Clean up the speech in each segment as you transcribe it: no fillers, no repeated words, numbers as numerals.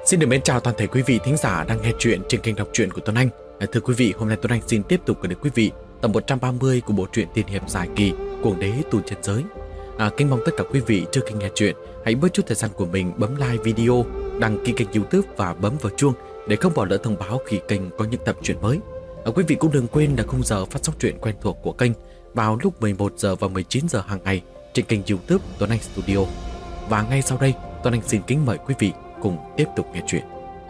Xin được mến chào toàn thể quý vị thính giả đang nghe chuyện trên kênh đọc truyện của Tuấn Anh. Thưa quý vị, hôm nay Tuấn Anh xin tiếp tục gửi đến quý vị tập 130 của bộ truyện tiên hiệp dài kỳ Cuồng đế tu chân giới. Kính mong tất cả quý vị trước khi nghe chuyện hãy bớt chút thời gian của mình bấm like video, đăng ký kênh YouTube và bấm vào chuông để không bỏ lỡ thông báo khi kênh có những tập truyện mới. Quý vị cũng đừng quên là khung giờ phát sóng truyện quen thuộc của kênh vào lúc 11 giờ và 19 giờ hàng ngày trên kênh YouTube Tuấn Anh Studio. Và ngay sau đây, Tuấn Anh xin kính mời quý vị cùng tiếp tục nghe chuyện.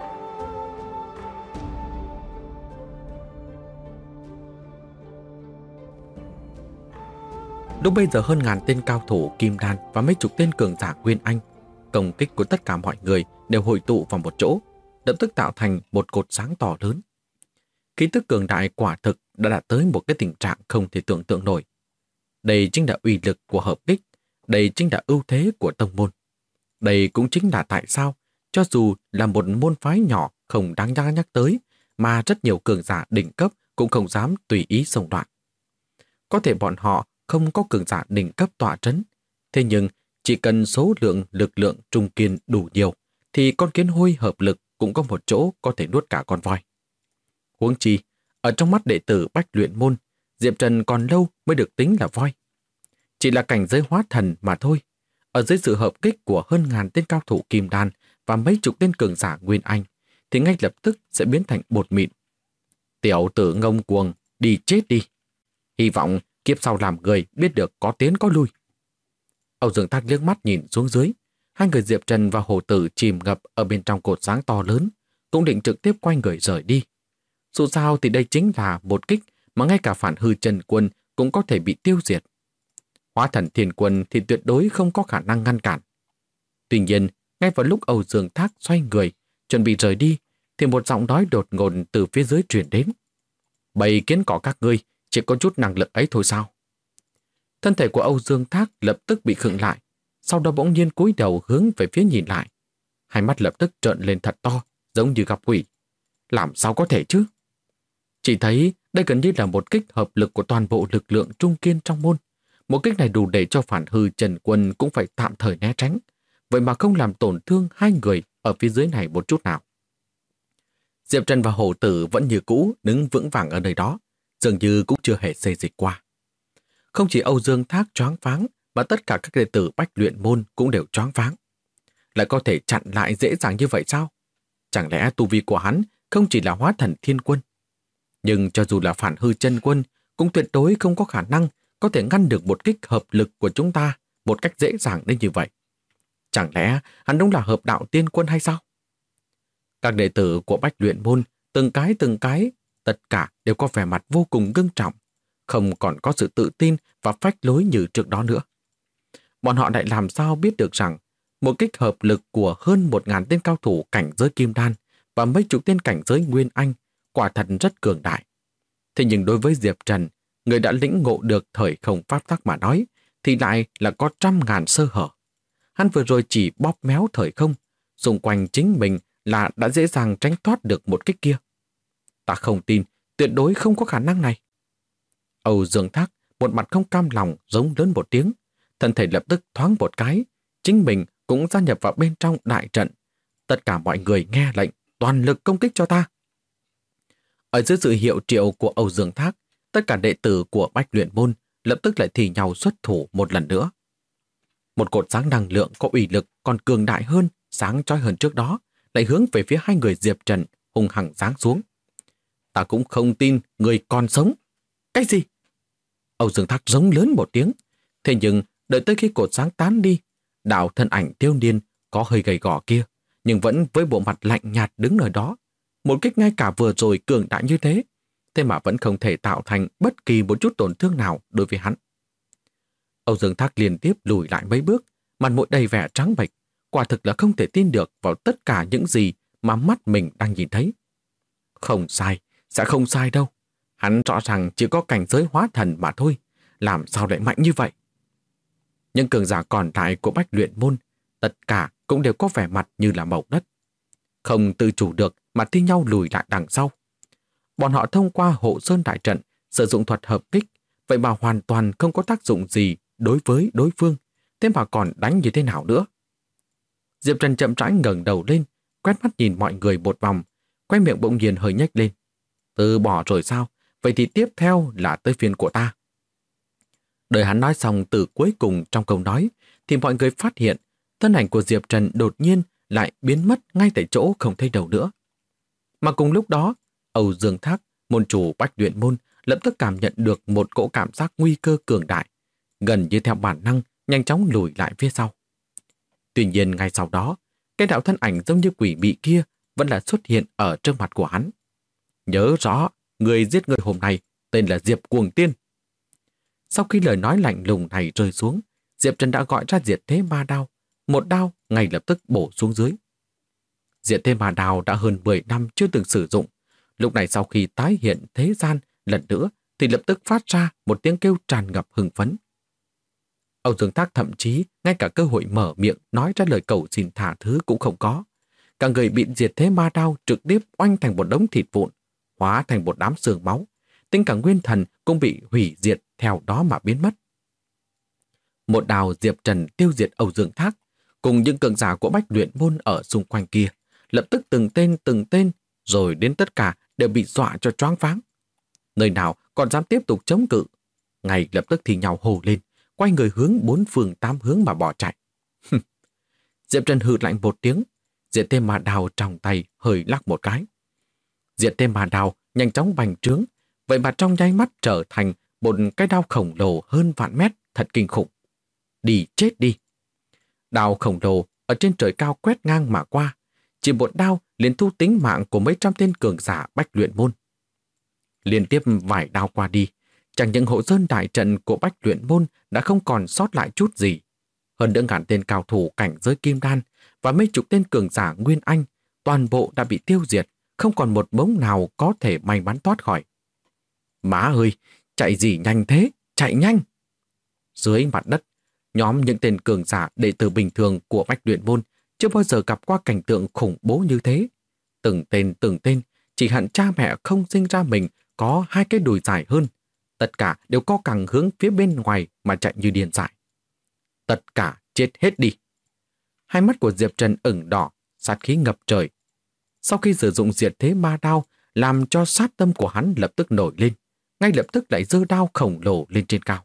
Lúc bây giờ hơn ngàn tên cao thủ kim đan và mấy chục tên cường giả nguyên anh, công kích của tất cả mọi người đều hội tụ vào một chỗ, lập tức tạo thành một cột sáng to lớn. Khí tức cường đại quả thực đã đạt tới một cái tình trạng không thể tưởng tượng nổi. Đây chính là uy lực của hợp kích, đây chính là ưu thế của tông môn. Đây cũng chính là tại sao cho dù là một môn phái nhỏ không đáng nhắc tới mà rất nhiều cường giả đỉnh cấp cũng không dám tùy ý xông loạn. Có thể bọn họ không có cường giả đỉnh cấp tọa trấn, thế nhưng chỉ cần số lượng lực lượng trung kiên đủ nhiều thì con kiến hôi hợp lực cũng có một chỗ có thể nuốt cả con voi. Huống chi, ở trong mắt đệ tử Bách Luyện Môn, Diệp Trần còn lâu mới được tính là voi. Chỉ là cảnh giới hóa thần mà thôi. Ở dưới sự hợp kích của hơn ngàn tên cao thủ kim đan và mấy chục tên cường giả nguyên anh, thì ngay lập tức sẽ biến thành bột mịn. Tiểu tử ngông cuồng, đi chết đi. Hy vọng kiếp sau làm người biết được có tiến có lui. Âu Dương Thác liếc mắt nhìn xuống dưới. Hai người Diệp Trần và Hồ Tử chìm ngập ở bên trong cột sáng to lớn, cũng định trực tiếp quay người rời đi. Dù sao thì đây chính là một kích mà ngay cả phản hư Trần Quân cũng có thể bị tiêu diệt. Hóa thần Thiên Quân thì tuyệt đối không có khả năng ngăn cản. Tuy nhiên, ngay vào lúc Âu Dương Thác xoay người, chuẩn bị rời đi, thì một giọng nói đột ngột từ phía dưới truyền đến. Bầy kiến cỏ các ngươi chỉ có chút năng lực ấy thôi sao? Thân thể của Âu Dương Thác lập tức bị khựng lại, sau đó bỗng nhiên cúi đầu hướng về phía nhìn lại. Hai mắt lập tức trợn lên thật to, giống như gặp quỷ. Làm sao có thể chứ? Chỉ thấy đây gần như là một kích hợp lực của toàn bộ lực lượng trung kiên trong môn. Một kích này đủ để cho phản hư Trần Quân cũng phải tạm thời né tránh, vậy mà không làm tổn thương hai người ở phía dưới này một chút nào. Diệp Trần và Hổ Tử vẫn như cũ đứng vững vàng ở nơi đó, dường như cũng chưa hề xê dịch qua. Không chỉ Âu Dương Thác choáng váng, mà tất cả các đệ tử Bách Luyện Môn cũng đều choáng váng. Lại có thể chặn lại dễ dàng như vậy sao? Chẳng lẽ tu vi của hắn không chỉ là hóa thần Thiên Quân? Nhưng cho dù là phản hư chân quân, cũng tuyệt đối không có khả năng có thể ngăn được một kích hợp lực của chúng ta một cách dễ dàng đến như vậy. Chẳng lẽ hắn đúng là hợp đạo tiên quân hay sao? Các đệ tử của Bách Luyện Môn, từng cái, tất cả đều có vẻ mặt vô cùng ngưng trọng, không còn có sự tự tin và phách lối như trước đó nữa. Bọn họ lại làm sao biết được rằng một kích hợp lực của hơn 1.000 tên cao thủ cảnh giới kim đan và mấy chục tên cảnh giới nguyên anh quả thật rất cường đại. Thế nhưng đối với Diệp Trần, người đã lĩnh ngộ được thời không pháp tắc mà nói, thì lại là có 100.000 sơ hở. Hắn vừa rồi chỉ bóp méo thời không, xung quanh chính mình là đã dễ dàng tránh thoát được một kích kia. Ta không tin, tuyệt đối không có khả năng này. Âu Dương Thác một mặt không cam lòng giống lớn một tiếng, thân thể lập tức thoáng một cái, chính mình cũng gia nhập vào bên trong đại trận. Tất cả mọi người nghe lệnh, toàn lực công kích cho ta. Ở dưới sự hiệu triệu của Âu Dương Thác, tất cả đệ tử của Bách Luyện Môn lập tức lại thì nhau xuất thủ một lần nữa. Một cột sáng năng lượng có uy lực còn cường đại hơn, sáng chói hơn trước đó, lại hướng về phía hai người Diệp Trần hung hăng giáng xuống. Ta cũng không tin người còn sống. Cái gì? Âu Dương Thác giống lớn một tiếng. Thế nhưng đợi tới khi cột sáng tán đi, đạo thân ảnh thiếu niên có hơi gầy gò kia, nhưng vẫn với bộ mặt lạnh nhạt đứng ở đó. Một kích ngay cả vừa rồi cường đại như thế, thế mà vẫn không thể tạo thành bất kỳ một chút tổn thương nào đối với hắn. Âu Dương Thác liên tiếp lùi lại mấy bước, mặt mũi đầy vẻ trắng bệch, quả thực là không thể tin được vào tất cả những gì mà mắt mình đang nhìn thấy. Không sai, sẽ không sai đâu. Hắn rõ ràng chỉ có cảnh giới hóa thần mà thôi, làm sao lại mạnh như vậy? Những cường giả còn lại của Bách Luyện Môn, tất cả cũng đều có vẻ mặt như là màu đất. Không tự chủ được mà thi nhau lùi lại đằng sau. Bọn họ thông qua hộ sơn đại trận, sử dụng thuật hợp kích, vậy mà hoàn toàn không có tác dụng gì đối với đối phương, thế mà còn đánh như thế nào nữa? Diệp Trần chậm rãi ngẩng đầu lên, quét mắt nhìn mọi người một vòng, quay miệng bỗng nhiên hơi nhếch lên. Từ bỏ rồi sao? Vậy thì tiếp theo là tới phiên của ta. Đợi hắn nói xong từ cuối cùng trong câu nói, thì mọi người phát hiện thân ảnh của Diệp Trần đột nhiên lại biến mất ngay tại chỗ không thấy đâu nữa. Mà cùng lúc đó, Âu Dương Thác, môn chủ Bách Luyện Môn, lập tức cảm nhận được một cỗ cảm giác nguy cơ cường đại, gần như theo bản năng nhanh chóng lùi lại phía sau. Tuy nhiên ngay sau đó, cái đạo thân ảnh giống như quỷ mị kia vẫn là xuất hiện ở trước mặt của hắn. Nhớ rõ, người giết người hôm nay tên là Diệp Cuồng Tiên. Sau khi lời nói lạnh lùng này rơi xuống, Diệp Trần đã gọi ra Diệt Thế Ma Đao, một đao ngay lập tức bổ xuống dưới. Diệt Thế Ma Đao đã hơn 10 năm chưa từng sử dụng, lúc này sau khi tái hiện thế gian lần nữa thì lập tức phát ra một tiếng kêu tràn ngập hưng phấn. Âu Dương Thác thậm chí ngay cả cơ hội mở miệng nói ra lời cầu xin tha thứ cũng không có. Cả người bị Diệt Thế Ma Đao trực tiếp oanh thành một đống thịt vụn, hóa thành một đám xương máu. Tính cả nguyên thần cũng bị hủy diệt theo đó mà biến mất. Một đào Diệp Trần tiêu diệt Âu Dương Thác, cùng những cường giả của Bách Luyện Môn ở xung quanh kia, lập tức từng tên, rồi đến tất cả đều bị dọa cho choáng váng. Nơi nào còn dám tiếp tục chống cự, ngay lập tức thì nhào hồ lên, quay người hướng 4 phương 8 hướng mà bỏ chạy. Diệp Trần hừ lạnh một tiếng, Diệt Thế Ma Đao trong tay hơi lắc một cái. Diệt Thế Ma Đao nhanh chóng bành trướng, vậy mà trong nháy mắt trở thành một cái đao khổng lồ hơn vạn mét, thật kinh khủng. Đi chết đi. Đao khổng lồ ở trên trời cao quét ngang mà qua, chỉ một đao liền thu tính mạng của mấy trăm tên cường giả Bách Luyện Môn. Liên tiếp vài đao qua đi, chẳng những hộ sơn đại trận của Bách Luyện Môn đã không còn sót lại chút gì. Hơn nữa ngàn tên cao thủ cảnh giới kim đan và mấy chục tên cường giả Nguyên Anh toàn bộ đã bị tiêu diệt, không còn một bóng nào có thể may mắn thoát khỏi. Má ơi, chạy gì nhanh thế, chạy nhanh! Dưới mặt đất, nhóm những tên cường giả đệ tử bình thường của Bách Luyện Môn chưa bao giờ gặp qua cảnh tượng khủng bố như thế. Từng tên, chỉ hận cha mẹ không sinh ra mình có 2 cái đùi dài hơn. Tất cả đều co cẳng hướng phía bên ngoài mà chạy như điên dại. Tất cả chết hết đi. Hai mắt của Diệp Trần ửng đỏ, sát khí ngập trời. Sau khi sử dụng Diệt Thế Ma Đao, làm cho sát tâm của hắn lập tức nổi lên, ngay lập tức lại giơ đao khổng lồ lên trên cao.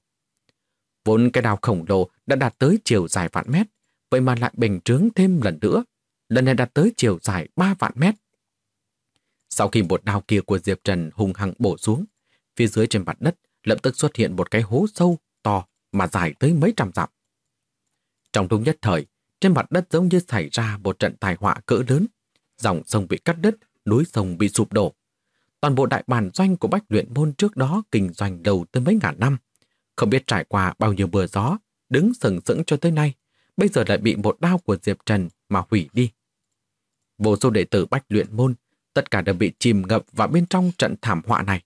Vốn cái đao khổng lồ đã đạt tới chiều dài vạn mét, vậy mà lại bành trướng thêm lần nữa, lần này đạt tới chiều dài 3 vạn mét. Sau khi một đao kia của Diệp Trần hung hăng bổ xuống, phía dưới trên mặt đất lập tức xuất hiện một cái hố sâu to mà dài tới mấy trăm dặm. Trong lúc nhất thời, trên mặt đất giống như xảy ra một trận tai họa cỡ lớn, dòng sông bị cắt đứt, núi sông bị sụp đổ. Toàn bộ đại bản doanh của Bách Luyện Môn trước đó kinh doanh đầu tới mấy ngàn năm, không biết trải qua bao nhiêu mưa gió, đứng sừng sững cho tới nay, bây giờ lại bị một đao của Diệp Trần mà hủy đi. Vô số đệ tử Bách Luyện Môn, tất cả đều bị chìm ngập vào bên trong trận thảm họa này.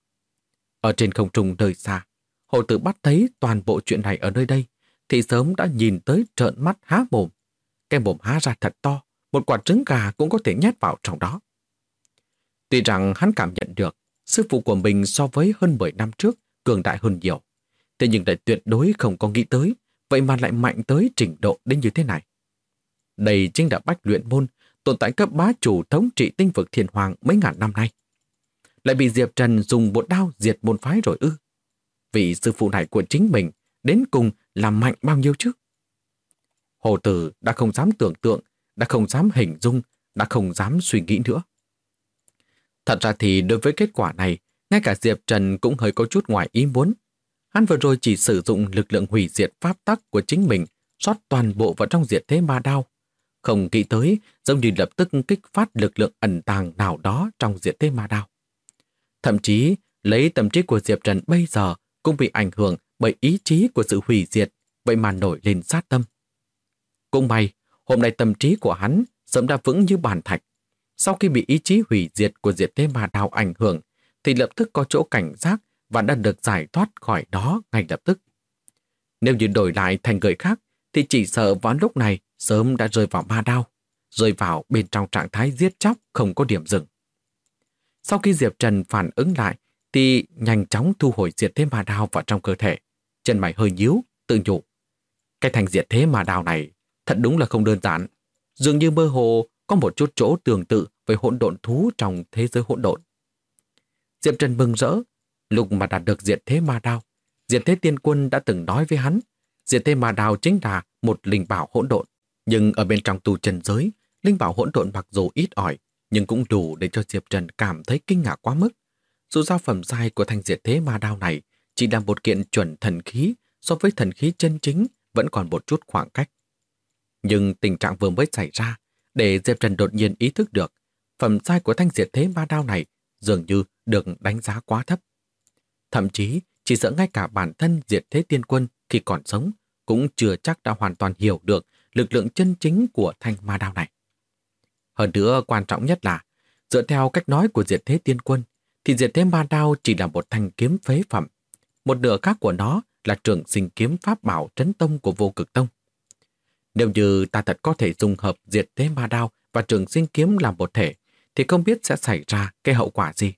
Ở trên không trung nơi xa, Hồ Tử bắt thấy toàn bộ chuyện này ở nơi đây, thì sớm đã nhìn tới trợn mắt há mồm. Cái mồm há ra thật to, một quả trứng gà cũng có thể nhét vào trong đó. Tuy rằng hắn cảm nhận được sư phụ của mình so với hơn 10 năm trước cường đại hơn nhiều, thế nhưng lại tuyệt đối không có nghĩ tới, vậy mà lại mạnh tới trình độ đến như thế này. Đây chính là Bách Luyện Môn, tồn tại cấp bá chủ thống trị tinh vực Thiên Hoàng mấy ngàn năm nay. Lại bị Diệp Trần dùng một đao diệt môn phái rồi ư? Vị sư phụ này của chính mình đến cùng làm mạnh bao nhiêu chứ? Hồ Tử đã không dám tưởng tượng, đã không dám hình dung, đã không dám suy nghĩ nữa. Thật ra thì đối với kết quả này, ngay cả Diệp Trần cũng hơi có chút ngoài ý muốn. Hắn vừa rồi chỉ sử dụng lực lượng hủy diệt pháp tắc của chính mình rót toàn bộ vào trong Diệt Thế Ma Đao. Không nghĩ tới giống như lập tức kích phát lực lượng ẩn tàng nào đó trong Diệt Thế Ma Đao. Thậm chí lấy tâm trí của Diệp Trần bây giờ cũng bị ảnh hưởng bởi ý chí của sự hủy diệt, vậy mà nổi lên sát tâm. Cũng may, hôm nay tâm trí của hắn sớm đã vững như bàn thạch. Sau khi bị ý chí hủy diệt của Diệt Thế Ma Đao ảnh hưởng, thì lập tức có chỗ cảnh giác và đã được giải thoát khỏi đó ngay lập tức. Nếu như đổi lại thành người khác, thì chỉ sợ vào lúc này sớm đã rơi vào ma đao, rơi vào bên trong trạng thái giết chóc không có điểm dừng. Sau khi Diệp Trần phản ứng lại, thì nhanh chóng thu hồi Diệt Thế Ma Đao vào trong cơ thể. Chân mày hơi nhíu, tự nhủ. Cái thành Diệt Thế Ma Đao này thật đúng là không đơn giản. Dường như mơ hồ có một chút chỗ tương tự với hỗn độn thú trong thế giới hỗn độn. Diệp Trần mừng rỡ, lúc mà đạt được diệt thế ma đao, diệt thế tiên quân đã từng nói với hắn, diệt thế ma đao chính là một linh bảo hỗn độn. Nhưng ở bên trong tu chân giới, linh bảo hỗn độn mặc dù ít ỏi, nhưng cũng đủ để cho Diệp Trần cảm thấy kinh ngạc quá mức. Dù giao phẩm giai của thanh diệt thế ma đao này chỉ là một kiện chuẩn thần khí, so với thần khí chân chính vẫn còn một chút khoảng cách. Nhưng tình trạng vừa mới xảy ra, để Diệp Trần đột nhiên ý thức được, phẩm giai của thanh diệt thế ma đao này dường như được đánh giá quá thấp. Thậm chí, chỉ sợ ngay cả bản thân diệt thế tiên quân khi còn sống cũng chưa chắc đã hoàn toàn hiểu được lực lượng chân chính của thanh ma đao này. Hơn nữa, quan trọng nhất là, dựa theo cách nói của diệt thế tiên quân, thì diệt thế ma đao chỉ là một thanh kiếm phế phẩm. Một nửa khác của nó là trường sinh kiếm pháp bảo trấn tông của Vô Cực Tông. Nếu như ta thật có thể dung hợp diệt thế ma đao và trường sinh kiếm làm một thể, thì không biết sẽ xảy ra cái hậu quả gì.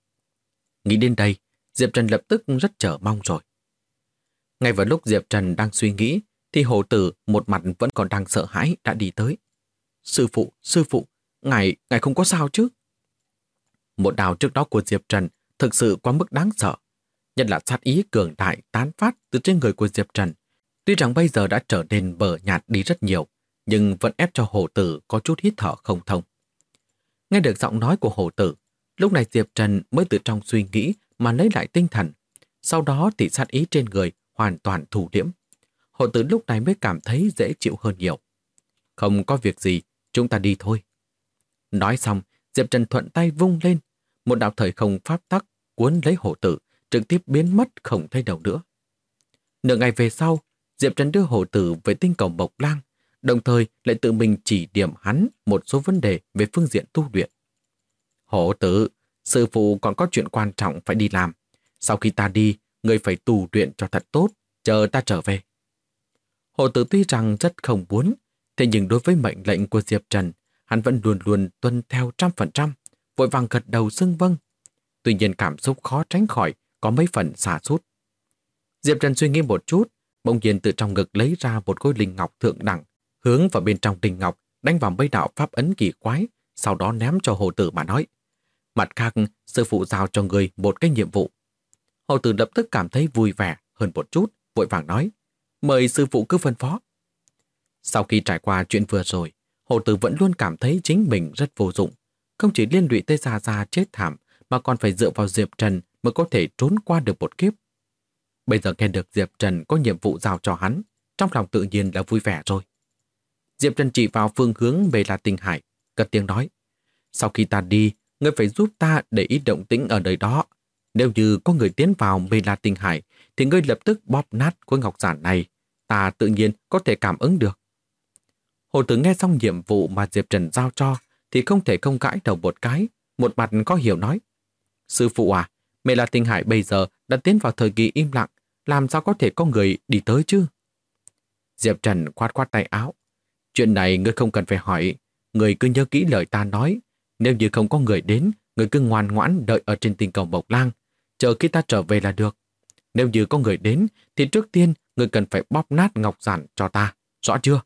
Nghĩ đến đây, Diệp Trần lập tức rất chờ mong rồi. Ngay vào lúc Diệp Trần đang suy nghĩ, thì hổ tử một mặt vẫn còn đang sợ hãi đã đi tới. Sư phụ, ngài không có sao chứ? Một đào trước đó của Diệp Trần thực sự quá mức đáng sợ. Nhất là sát ý cường đại tán phát từ trên người của Diệp Trần. Tuy rằng bây giờ đã trở nên bờ nhạt đi rất nhiều, nhưng vẫn ép cho hổ tử có chút hít thở không thông. Nghe được giọng nói của hổ tử, lúc này Diệp Trần mới từ trong suy nghĩ mà lấy lại tinh thần. Sau đó thì sát ý trên người hoàn toàn thủ liễm. Hổ tử lúc này mới cảm thấy dễ chịu hơn nhiều. Không có việc gì, chúng ta đi thôi. Nói xong, Diệp Trần thuận tay vung lên. Một đạo thời không pháp tắc cuốn lấy hổ tử, trực tiếp biến mất không thấy đâu nữa. Nửa ngày về sau, Diệp Trần đưa hổ tử về tinh cầu Mộc Lang, đồng thời lại tự mình chỉ điểm hắn một số vấn đề về phương diện tu luyện. Hổ tử, sư phụ còn có chuyện quan trọng phải đi làm. Sau khi ta đi, ngươi phải tu luyện cho thật tốt, chờ ta trở về. Hổ tử tuy rằng rất không muốn, thế nhưng đối với mệnh lệnh của Diệp Trần, hắn vẫn luôn luôn tuân theo 100%, vội vàng gật đầu xưng vâng. Tuy nhiên cảm xúc khó tránh khỏi có mấy phần xả sút. Diệp Trần suy nghĩ một chút, bỗng nhiên từ trong ngực lấy ra một khối linh ngọc thượng đẳng, hướng vào bên trong linh ngọc, đánh vào mấy đạo pháp ấn kỳ quái, sau đó ném cho hổ tử mà nói. Mặt khác, sư phụ giao cho người một cái nhiệm vụ. Hổ tử lập tức cảm thấy vui vẻ hơn một chút, vội vàng nói. Mời sư phụ cứ phân phó. Sau khi trải qua chuyện vừa rồi, hổ tử vẫn luôn cảm thấy chính mình rất vô dụng. Không chỉ liên lụy tới Gia Gia chết thảm, mà còn phải dựa vào Diệp Trần mới có thể trốn qua được một kiếp. Bây giờ nghe được Diệp Trần có nhiệm vụ giao cho hắn, trong lòng tự nhiên là vui vẻ rồi. Diệp Trần chỉ vào phương hướng về La Tinh Hải, cất tiếng nói. Sau khi ta đi, ngươi phải giúp ta để ý động tĩnh ở nơi đó. Nếu như có người tiến vào Mê La Tinh Hải, thì ngươi lập tức bóp nát khối ngọc giản này. Ta tự nhiên có thể cảm ứng được. Hồ tử nghe xong nhiệm vụ mà Diệp Trần giao cho, thì không thể không gãi đầu một cái, một mặt có hiểu nói. Sư phụ à, Mê La Tinh Hải bây giờ đã tiến vào thời kỳ im lặng, làm sao có thể có người đi tới chứ? Diệp Trần khoát khoát tay áo. Chuyện này ngươi không cần phải hỏi, ngươi cứ nhớ kỹ lời ta nói. Nếu như không có người đến, ngươi cứ ngoan ngoãn đợi ở trên tinh cầu Mộc Lang, chờ khi ta trở về là được. Nếu như có người đến, thì trước tiên ngươi cần phải bóp nát ngọc giản cho ta, rõ chưa?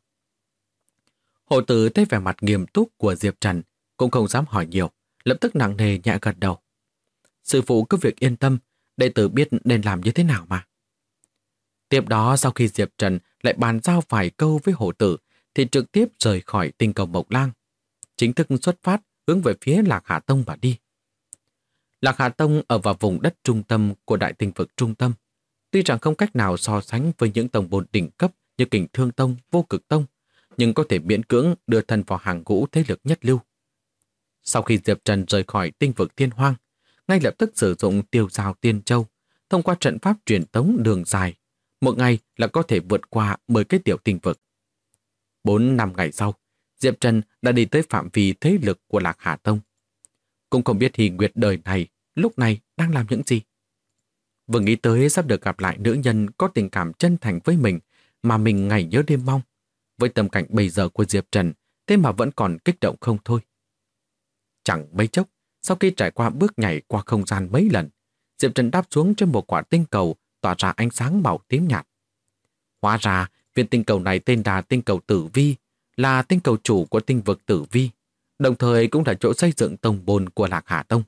Hồ tử thấy vẻ mặt nghiêm túc của Diệp Trần, cũng không dám hỏi nhiều, lập tức nặng nề nhẹ gật đầu. Sư phụ cứ việc yên tâm, đệ tử biết nên làm như thế nào mà. Tiếp đó sau khi Diệp Trần lại bàn giao vài câu với hổ tử, thì trực tiếp rời khỏi tinh cầu Mộc Lang, chính thức xuất phát hướng về phía Lạc Hà Tông mà đi. Lạc Hà Tông ở vào vùng đất trung tâm của đại tinh vực trung tâm, tuy rằng không cách nào so sánh với những tông môn đỉnh cấp như Kình Thương Tông, Vô Cực Tông, nhưng có thể miễn cưỡng đưa thân vào hàng ngũ thế lực nhất lưu. Sau khi Diệp Trần rời khỏi tinh vực Thiên Hoang, ngay lập tức sử dụng Tiêu Giao Tiên Châu, thông qua trận pháp truyền tống đường dài, một ngày là có thể vượt qua 10 cái tiểu tinh vực. 4-5 ngày sau, Diệp Trần đã đi tới phạm vi thế lực của Lạc Hà Tông. Cũng không biết Hy Nguyệt đời này lúc này đang làm những gì. Vừa nghĩ tới sắp được gặp lại nữ nhân có tình cảm chân thành với mình mà mình ngày nhớ đêm mong. Với tâm cảnh bây giờ của Diệp Trần, thế mà vẫn còn kích động không thôi. Chẳng mấy chốc, sau khi trải qua bước nhảy qua không gian mấy lần, Diệp Trần đáp xuống trên một quả tinh cầu tỏa ra ánh sáng màu tím nhạt. Hóa ra, viên tinh cầu này tên là tinh cầu Tử Vi, là tinh cầu chủ của tinh vực Tử Vi. đồng thời cũng là chỗ xây dựng tông môn của Lạc Hà Tông.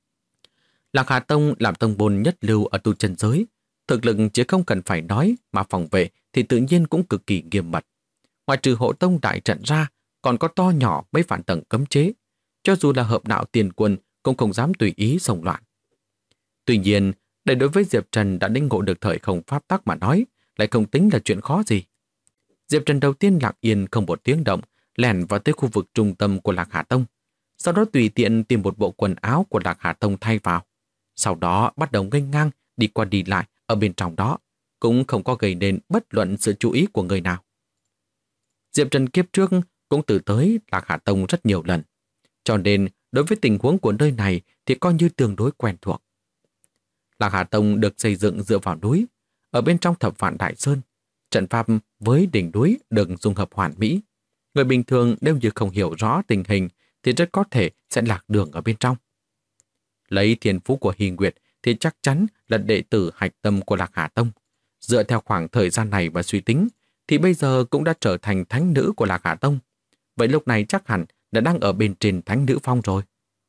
Lạc Hà Tông làm tông môn nhất lưu ở tu chân giới, thực lực chỉ không cần phải nói mà phòng vệ thì tự nhiên cũng cực kỳ nghiêm mật. Ngoài trừ hộ tông đại trận ra, còn có to nhỏ mấy vạn tầng cấm chế, cho dù là hợp đạo tiền quân cũng không dám tùy ý xông loạn. Tuy nhiên, để đối với Diệp Trần đã lĩnh ngộ được thời không pháp tắc mà nói, lại không tính là chuyện khó gì. Diệp Trần đầu tiên lặng yên không một tiếng động, lẻn vào tới khu vực trung tâm của Lạc Hà Tông, sau đó tùy tiện tìm một bộ quần áo của Lạc Hà Tông thay vào. Sau đó bắt đầu nghênh ngang đi qua đi lại ở bên trong đó, cũng không có gây nên bất luận sự chú ý của người nào. Diệp Trần kiếp trước cũng từ tới Lạc Hà Tông rất nhiều lần, cho nên đối với tình huống của nơi này thì coi như tương đối quen thuộc. Lạc Hà Tông được xây dựng dựa vào núi, ở bên trong Thập Vạn Đại Sơn, trận pháp với đỉnh núi được dung hợp hoàn mỹ. Người bình thường nếu như không hiểu rõ tình hình thì rất có thể sẽ lạc đường ở bên trong. Lấy thiên phú của Hy Nguyệt thì chắc chắn là đệ tử hạch tâm của Lạc Hà Tông. Dựa theo khoảng thời gian này và suy tính thì bây giờ cũng đã trở thành thánh nữ của Lạc Hà Tông. Vậy lúc này chắc hẳn đã đang ở bên trên thánh nữ phong rồi.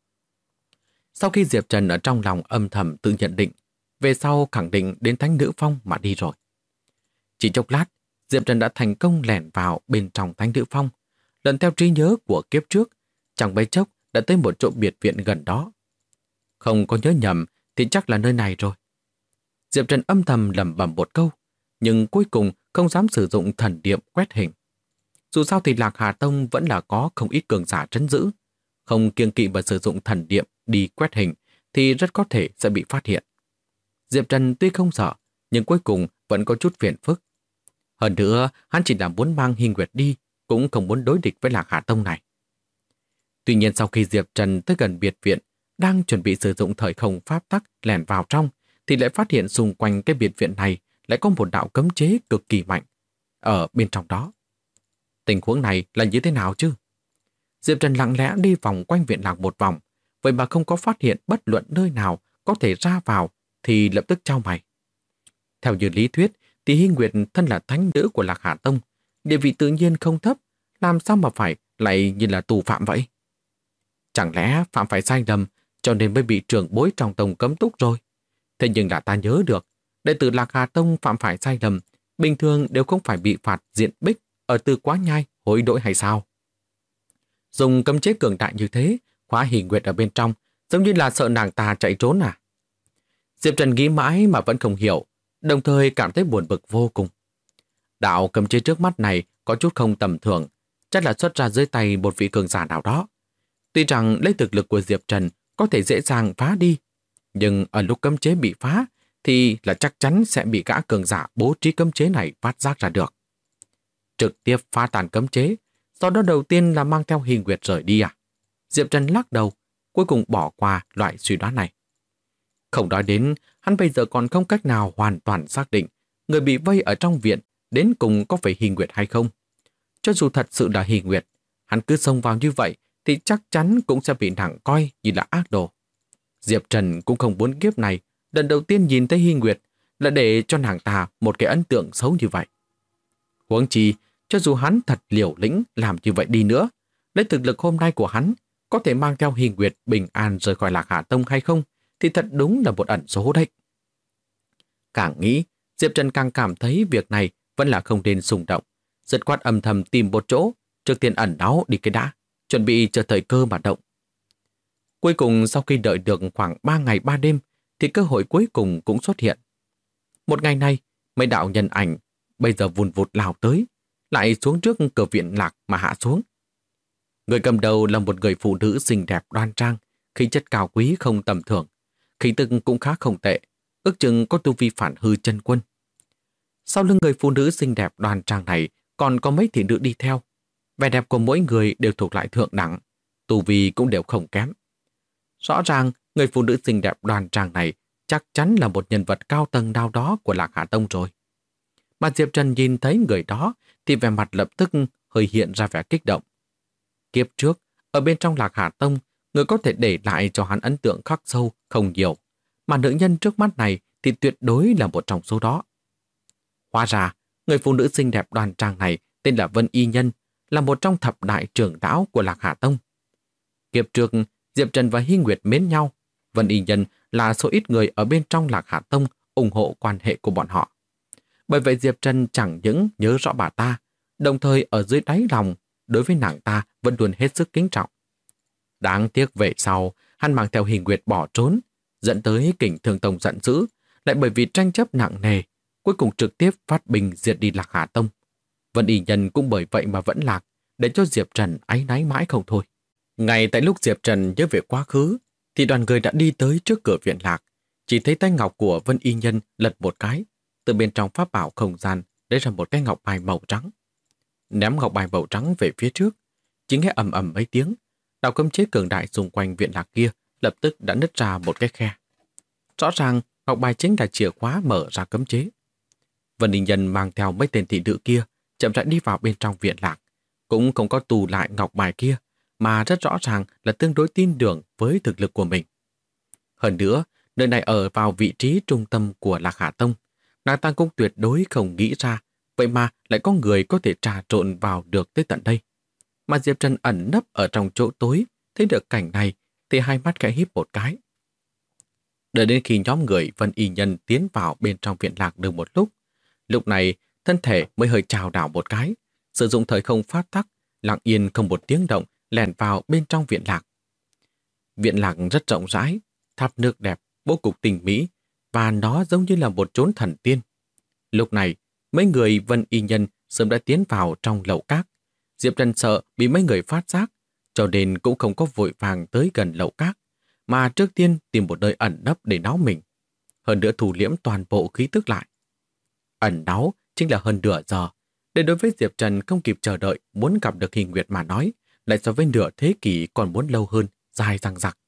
Sau khi Diệp Trần ở trong lòng âm thầm tự nhận định, về sau khẳng định đến thánh nữ phong mà đi rồi. Chỉ chốc lát, Diệp Trần đã thành công lẻn vào bên trong thánh nữ phong. Lần theo trí nhớ của kiếp trước, chẳng mấy chốc đã tới một chỗ biệt viện gần đó. Không có nhớ nhầm thì chắc là nơi này rồi. Diệp Trần âm thầm lẩm bẩm một câu, nhưng cuối cùng không dám sử dụng thần niệm quét hình. Dù sao thì Lạc Hà Tông vẫn là có không ít cường giả trấn giữ. Không kiêng kỵ và sử dụng thần niệm đi quét hình thì rất có thể sẽ bị phát hiện. Diệp Trần tuy không sợ, nhưng cuối cùng vẫn có chút phiền phức. Hơn nữa, hắn chỉ là muốn mang Hy Nguyệt đi, cũng không muốn đối địch với Lạc Hà Tông này. Tuy nhiên sau khi Diệp Trần tới gần biệt viện, đang chuẩn bị sử dụng thời không pháp tắc lẻn vào trong, thì lại phát hiện xung quanh cái biệt viện này lại có một đạo cấm chế cực kỳ mạnh ở bên trong đó. Tình huống này là như thế nào chứ? Diệp Trần lặng lẽ đi vòng quanh viện lạc một vòng, vậy mà không có phát hiện bất luận nơi nào có thể ra vào thì lập tức chau mày. Theo như lý thuyết thì Hy Nguyệt thân là thánh nữ của Lạc Hà Tông, địa vị tự nhiên không thấp, làm sao mà phải lại như là tù phạm vậy? Chẳng lẽ phạm phải sai lầm cho nên mới bị trưởng bối trong tông cấm túc rồi? Thế nhưng là ta nhớ được, đệ tử Lạc Hà Tông phạm phải sai lầm, bình thường đều không phải bị phạt diện bích ở Tư Quá Nhai hối đổi hay sao? Dùng cấm chế cường đại như thế, khóa Hy Nguyệt ở bên trong, giống như là sợ nàng ta chạy trốn à? Diệp Trần nghĩ mãi mà vẫn không hiểu, đồng thời cảm thấy buồn bực vô cùng. Đạo cấm chế trước mắt này có chút không tầm thường, chắc là xuất ra dưới tay một vị cường giả nào đó. Tuy rằng lấy thực lực của Diệp Trần có thể dễ dàng phá đi, nhưng ở lúc cấm chế bị phá thì là chắc chắn sẽ bị gã cường giả bố trí cấm chế này phát giác ra được. Trực tiếp phá tan cấm chế, sau đó đầu tiên là mang theo Hy Nguyệt rời đi à? Diệp Trần lắc đầu, cuối cùng bỏ qua loại suy đoán này. Không nói đến, hắn bây giờ còn không cách nào hoàn toàn xác định người bị vây ở trong viện đến cùng có phải Hy Nguyệt hay không. Cho dù thật sự là Hy Nguyệt, hắn cứ xông vào như vậy thì chắc chắn cũng sẽ bị nàng coi như là ác đồ. Diệp Trần cũng không muốn kiếp này lần đầu tiên nhìn thấy Hy Nguyệt là để cho nàng ta một cái ấn tượng xấu như vậy. Huống chi, cho dù hắn thật liều lĩnh làm như vậy đi nữa, lấy thực lực hôm nay của hắn có thể mang theo Hy Nguyệt bình an rời khỏi Lạc Hà Tông hay không thì thật đúng là một ẩn số đấy. Càng nghĩ, Diệp Trần càng cảm thấy việc này vẫn là không nên xung động. Dứt khoát âm thầm tìm một chỗ, trước tiên ẩn náu đi cái đã, chuẩn bị chờ thời cơ mà động. Cuối cùng sau khi đợi được khoảng 3 ngày 3 đêm thì cơ hội cuối cùng cũng xuất hiện. Một ngày này, mấy đạo nhân ảnh bây giờ vùn vụt lao tới, lại xuống trước cửa viện lạc mà hạ xuống. Người cầm đầu là một người phụ nữ xinh đẹp đoan trang, khí chất cao quý không tầm thường, khí tức cũng khá không tệ, ước chừng có tu vi phản hư chân quân. Sau lưng người phụ nữ xinh đẹp đoan trang này còn có mấy thị nữ đi theo. Vẻ đẹp của mỗi người đều thuộc lại thượng đẳng, tu vi cũng đều không kém. Rõ ràng, người phụ nữ xinh đẹp đoan trang này chắc chắn là một nhân vật cao tầng nào đó của Lạc Hà Tông rồi. Mà Diệp Trần nhìn thấy người đó thì vẻ mặt lập tức hơi hiện ra vẻ kích động. Kiếp trước, ở bên trong Lạc Hà Tông, người có thể để lại cho hắn ấn tượng khắc sâu không nhiều, mà nữ nhân trước mắt này thì tuyệt đối là một trong số đó. Hóa ra, người phụ nữ xinh đẹp đoan trang này tên là Vân Y Nhân, là một trong thập đại trưởng lão của Lạc Hà Tông. Kiếp trước, Diệp Trần và Hy Nguyệt mến nhau. Vân Y Nhân là số ít người ở bên trong Lạc Hà Tông ủng hộ quan hệ của bọn họ. Bởi vậy Diệp Trần chẳng những nhớ rõ bà ta, đồng thời ở dưới đáy lòng, đối với nàng ta vẫn luôn hết sức kính trọng. Đáng tiếc về sau, hắn mang theo Hy Nguyệt bỏ trốn, dẫn tới Kình Thương Tông giận dữ, lại bởi vì tranh chấp nặng nề, cuối cùng trực tiếp phát binh diệt đi Lạc Hà Tông. Vân Y Nhân cũng bởi vậy mà vẫn lạc, để cho Diệp Trần áy náy mãi không thôi. Ngay tại lúc Diệp Trần nhớ về quá khứ, thì đoàn người đã đi tới trước cửa viện Lạc, chỉ thấy tay ngọc của Vân Y Nhân lật một cái, từ bên trong pháp bảo không gian lấy ra một cái ngọc bài màu trắng. Ném ngọc bài màu trắng về phía trước, chỉ nghe ầm ầm mấy tiếng, đạo cấm chế cường đại xung quanh viện Lạc kia lập tức đã nứt ra một cái khe. Rõ ràng ngọc bài chính là chìa khóa mở ra cấm chế. Vân Y Nhân mang theo mấy tên thị nữ kia chậm rãi đi vào bên trong viện Lạc, cũng không có tù lại ngọc bài kia, mà rất rõ ràng là tương đối tin tưởng với thực lực của mình. Hơn nữa, nơi này ở vào vị trí trung tâm của Lạc Hà Tông, nàng ta cũng tuyệt đối không nghĩ ra, vậy mà lại có người có thể trà trộn vào được tới tận đây. Mà Diệp Trần ẩn nấp ở trong chỗ tối, thấy được cảnh này thì hai mắt khẽ híp một cái. Đợi đến khi nhóm người Vân Y Nhân tiến vào bên trong viện Lạc được một lúc này thân thể mới hơi chào đảo một cái, sử dụng thời không phát tắc, lặng yên không một tiếng động lẻn vào bên trong viện Lạc. Viện Lạc rất rộng rãi, tháp nước đẹp, bố cục tinh mỹ, và nó giống như là một chốn thần tiên. Lúc này, mấy người Vân Y Nhân sớm đã tiến vào trong lậu các. Diệp Trần sợ bị mấy người phát giác, cho nên cũng không có vội vàng tới gần lậu các, mà trước tiên tìm một nơi ẩn nấp để náu mình. Hơn nữa thủ liễm toàn bộ khí tức lại. Ẩn náu chính là hơn nửa giờ. Để đối với Diệp Trần không kịp chờ đợi muốn gặp được Hy Nguyệt mà nói, lại so với nửa thế kỷ còn muốn lâu hơn, dài dằng dặc.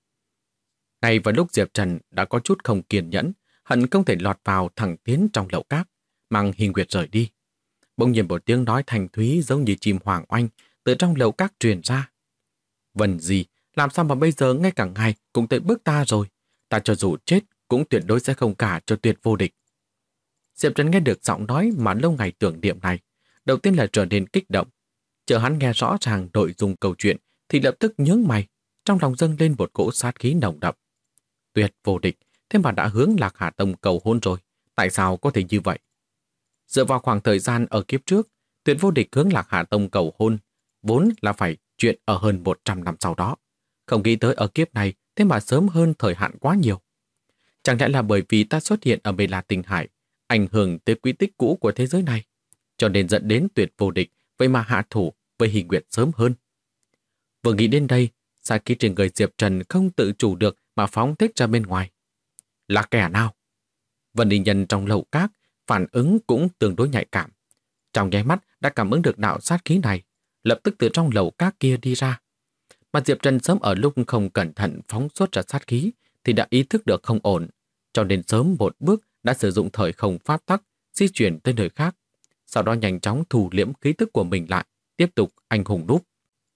Ngay vào lúc Diệp Trần đã có chút không kiên nhẫn, hận không thể lọt vào thẳng tiến trong lậu các, mang Hy Nguyệt rời đi. Bỗng nhiên một tiếng nói thanh thúy giống như chim hoàng oanh từ trong lậu các truyền ra. Vân gì, làm sao mà bây giờ ngay cả ngài cũng tới bước ta rồi? Ta cho dù chết cũng tuyệt đối sẽ không cả cho tuyệt vô địch. Diệp Trần nghe được giọng nói mà lâu ngày tưởng niệm này, đầu tiên là trở nên kích động. Chờ hắn nghe rõ ràng nội dung câu chuyện thì lập tức nhướng mày, trong lòng dâng lên một cỗ sát khí nồng đậm. Tuyệt vô địch, thế mà đã hướng Lạc Hà Tông cầu hôn rồi, tại sao có thể như vậy? Dựa vào khoảng thời gian ở kiếp trước, tuyệt vô địch hướng Lạc Hà Tông cầu hôn, vốn là phải chuyện ở hơn 100 năm sau đó. Không nghĩ tới ở kiếp này, thế mà sớm hơn thời hạn quá nhiều. Chẳng lẽ là bởi vì ta xuất hiện ở Mê La Tinh Hải, ảnh hưởng tới quy tích cũ của thế giới này, cho nên dẫn đến tuyệt vô địch, vậy mà hạ thủ với Hy Nguyệt sớm hơn. Vừa nghĩ đến đây, sát khí trên người Diệp Trần không tự chủ được mà phóng thích ra bên ngoài. Là kẻ nào? Vân Y Nhân trong lậu các phản ứng cũng tương đối nhạy cảm. Trong nháy mắt đã cảm ứng được đạo sát khí này, lập tức từ trong lậu các kia đi ra. Mà Diệp Trần sớm ở lúc không cẩn thận phóng xuất ra sát khí thì đã ý thức được không ổn, cho nên sớm một bước đã sử dụng thời không pháp tắc di chuyển tới nơi khác, sau đó nhanh chóng thu liễm khí tức của mình lại, tiếp tục anh hùng núp.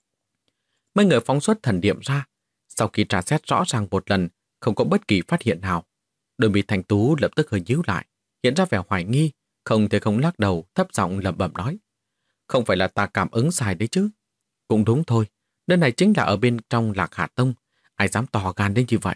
Mấy người phóng xuất thần niệm ra, sau khi tra xét rõ ràng một lần, không có bất kỳ phát hiện nào. Đôi mi Thành Tú lập tức hơi nhíu lại, hiện ra vẻ hoài nghi, không thể không lắc đầu, thấp giọng lẩm bẩm nói: không phải là ta cảm ứng sai đấy chứ? Cũng đúng thôi, nơi này chính là ở bên trong Lạc Hà Tông, ai dám tỏ gan đến như vậy?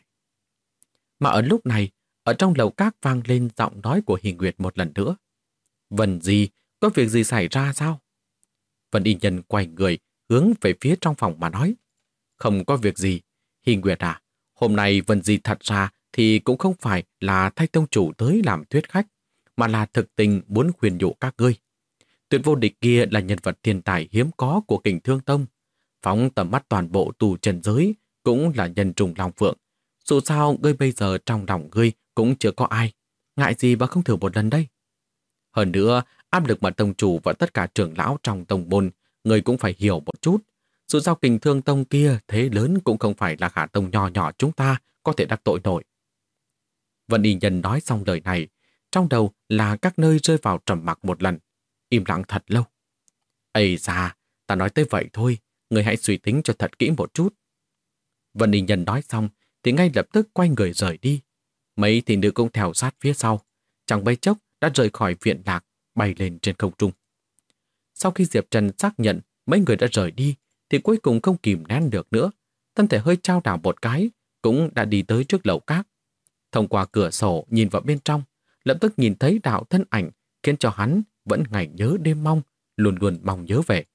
Mà ở lúc này, ở trong lầu các vang lên giọng nói của Hy Nguyệt một lần nữa. Vân gì, có việc gì xảy ra sao? Vân Y Nhân quay người, hướng về phía trong phòng mà nói: không có việc gì, Hy Nguyệt à, hôm nay Vân gì thật ra thì cũng không phải là thay tông chủ tới làm thuyết khách, mà là thực tình muốn khuyên nhủ các ngươi. Tuyệt vô địch kia là nhân vật thiên tài hiếm có của Kình Thương Tông, phóng tầm mắt toàn bộ tù trần giới cũng là nhân trùng long phượng. Dù sao ngươi bây giờ trong lòng ngươi cũng chưa có ai, ngại gì mà không thử một lần đây. Hơn nữa, áp lực mà tông chủ và tất cả trưởng lão trong tông môn, ngươi cũng phải hiểu một chút. Dù sao Kình Thương Tông kia thế lớn cũng không phải là Hà Tông nhỏ nhỏ chúng ta có thể đắc tội nổi. Vân Y Nhân nói xong lời này, trong đầu là các nơi rơi vào trầm mặc một lần, im lặng thật lâu. Ây da, ta nói tới vậy thôi, người hãy suy tính cho thật kỹ một chút. Vân Y Nhân nói xong thì ngay lập tức quay người rời đi. Mấy thị nữ cũng theo sát phía sau, chẳng mấy chốc đã rời khỏi viện Lạc, bay lên trên không trung. Sau khi Diệp Trần xác nhận mấy người đã rời đi, thì cuối cùng không kìm nén được nữa, thân thể hơi chao đảo một cái, cũng đã đi tới trước lầu các. Thông qua cửa sổ nhìn vào bên trong, lập tức nhìn thấy đạo thân ảnh khiến cho hắn vẫn ngày nhớ đêm mong, luôn luôn mong nhớ về.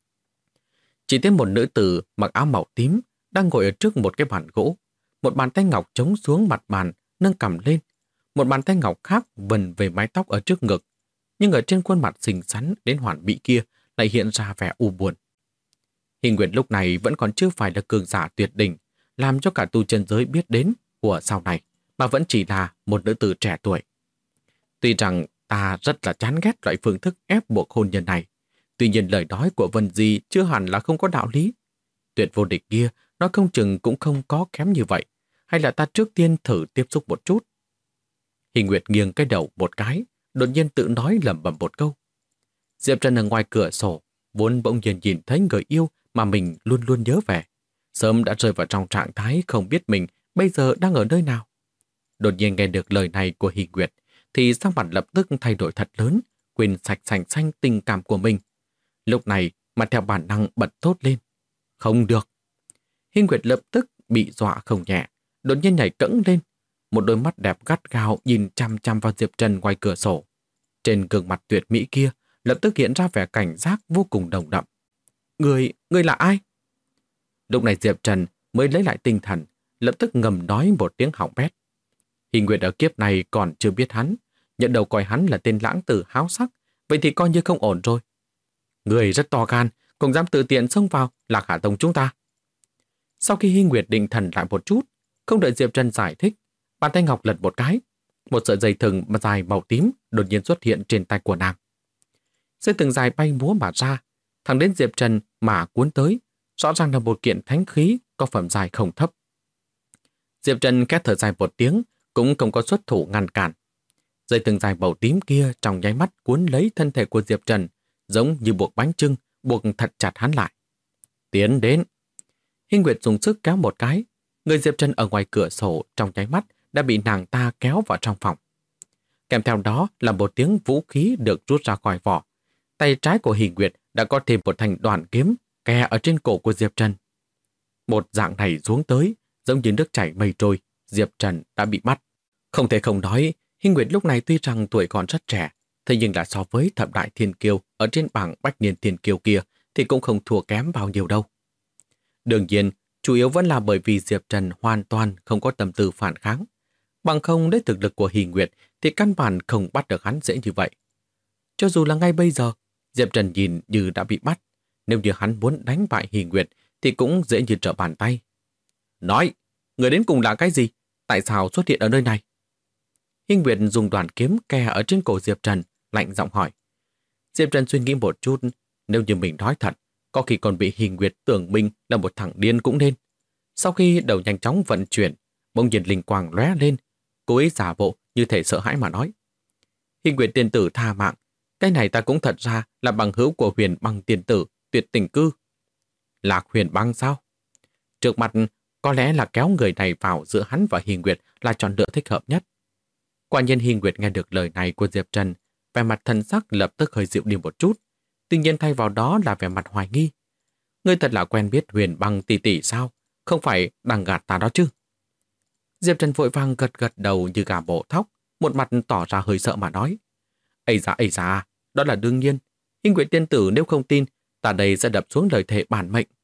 Chỉ thấy một nữ tử mặc áo màu tím đang ngồi ở trước một cái bàn gỗ. Một bàn tay ngọc chống xuống mặt bàn, nâng cằm lên. Một bàn tay ngọc khác vần về mái tóc ở trước ngực. Nhưng ở trên khuôn mặt xinh xắn đến hoàn mỹ kia lại hiện ra vẻ u buồn. Hình Nguyệt lúc này vẫn còn chưa phải là cường giả tuyệt đỉnh, làm cho cả tu chân giới biết đến của sau này, mà vẫn chỉ là một nữ tử trẻ tuổi. Tuy rằng ta rất là chán ghét loại phương thức ép buộc hôn nhân này, tuy nhiên lời nói của Vân Di chưa hẳn là không có đạo lý. Tuyệt vô địch kia, nó không chừng cũng không có kém như vậy, hay là ta trước tiên thử tiếp xúc một chút. Hình Nguyệt nghiêng cái đầu một cái, đột nhiên tự nói lẩm bẩm một câu. Diệp Trần ở ngoài cửa sổ, vốn bỗng nhiên nhìn thấy người yêu mà mình luôn luôn nhớ về. Sớm đã rơi vào trong trạng thái không biết mình bây giờ đang ở nơi nào. Đột nhiên nghe được lời này của Hình Nguyệt, thì sắc mặt lập tức thay đổi thật lớn, quên sạch sành xanh tình cảm của mình. Lúc này mà theo bản năng bật thốt lên. Không được. Hình Nguyệt lập tức bị dọa không nhẹ, đột nhiên nhảy cẫng lên. Một đôi mắt đẹp gắt gao nhìn chăm chăm vào Diệp Trần ngoài cửa sổ. Trên gương mặt tuyệt mỹ kia lập tức hiện ra vẻ cảnh giác vô cùng nồng đậm. Người là ai? Lúc này Diệp Trần mới lấy lại tinh thần, lập tức ngầm nói một tiếng hỏng bét. Hình Nguyệt ở kiếp này còn chưa biết hắn, nhận đầu coi hắn là tên lãng tử háo sắc, vậy thì coi như không ổn rồi. Người rất to gan, cũng dám tự tiện xông vào Lạc Hà Tông chúng ta. Sau khi Hình Nguyệt định thần lại một chút, không đợi Diệp Trần giải thích, bàn tay ngọc lật một cái, một sợi dây thừng dài màu tím đột nhiên xuất hiện trên tay của nàng. Dây thừng dài bay múa mà ra, thẳng đến Diệp Trần mà cuốn tới, rõ ràng là một kiện thánh khí có phẩm dài không thấp. Diệp Trần khét thở dài một tiếng, cũng không có xuất thủ ngăn cản. Dây thừng dài màu tím kia trong nháy mắt cuốn lấy thân thể của Diệp Trần, giống như buộc bánh chưng, buộc thật chặt hắn lại. Tiến đến. Hình Nguyệt dùng sức kéo một cái, người Diệp Trần ở ngoài cửa sổ trong nháy mắt đã bị nàng ta kéo vào trong phòng. Kèm theo đó là một tiếng vũ khí được rút ra khỏi vỏ. Tay trái của Hình Nguyệt đã có thêm một thanh đoạn kiếm kè ở trên cổ của Diệp Trần. Một dạng này xuống tới, giống như nước chảy mây trôi, Diệp Trần đã bị bắt. Không thể không nói, Hình Nguyệt lúc này tuy rằng tuổi còn rất trẻ, thế nhưng là so với thập đại thiên kiêu ở trên bảng bách niên thiên kiêu kia thì cũng không thua kém bao nhiêu đâu. Đương nhiên, chủ yếu vẫn là bởi vì Diệp Trần hoàn toàn không có tâm tư phản kháng. Bằng không lấy thực lực của Hình Nguyệt thì căn bản không bắt được hắn dễ như vậy. Cho dù là ngay bây giờ, Diệp Trần nhìn như đã bị bắt. Nếu như hắn muốn đánh bại Hình Nguyệt thì cũng dễ như trở bàn tay. Nói, người đến cùng là cái gì? Tại sao xuất hiện ở nơi này? Hình Nguyệt dùng đoạn kiếm kè ở trên cổ Diệp Trần, lạnh giọng hỏi. Diệp Trần suy nghĩ một chút, nếu như mình nói thật, có khi còn bị Hình Nguyệt tưởng mình là một thằng điên cũng nên. Sau khi đầu nhanh chóng vận chuyển, bỗng nhiên linh quang lóe lên, cố ý giả bộ như thể sợ hãi mà nói. Hình Nguyệt tiên tử tha mạng, cái này ta cũng thật ra là bằng hữu của Huyền Băng tiên tử, Tuyệt Tình Cư. Lạc Huyền Băng sao? Trước mặt, có lẽ là kéo người này vào giữa hắn và Hình Nguyệt là chọn lựa thích hợp nhất. Quả nhiên Hình Nguyệt nghe được lời này của Diệp Trần, vẻ mặt thần sắc lập tức hơi dịu đi một chút, tuy nhiên thay vào đó là vẻ mặt hoài nghi. Ngươi thật là quen biết Huyền Băng tỷ tỷ sao? Không phải đang gạt ta đó chứ? Diệp Trần vội vàng gật gật đầu như gà bổ thóc, một mặt tỏ ra hơi sợ mà nói. Ây da, đó là đương nhiên. Hình Nguyệt tiên tử nếu không tin, ta đây sẽ đập xuống lời thề bản mệnh.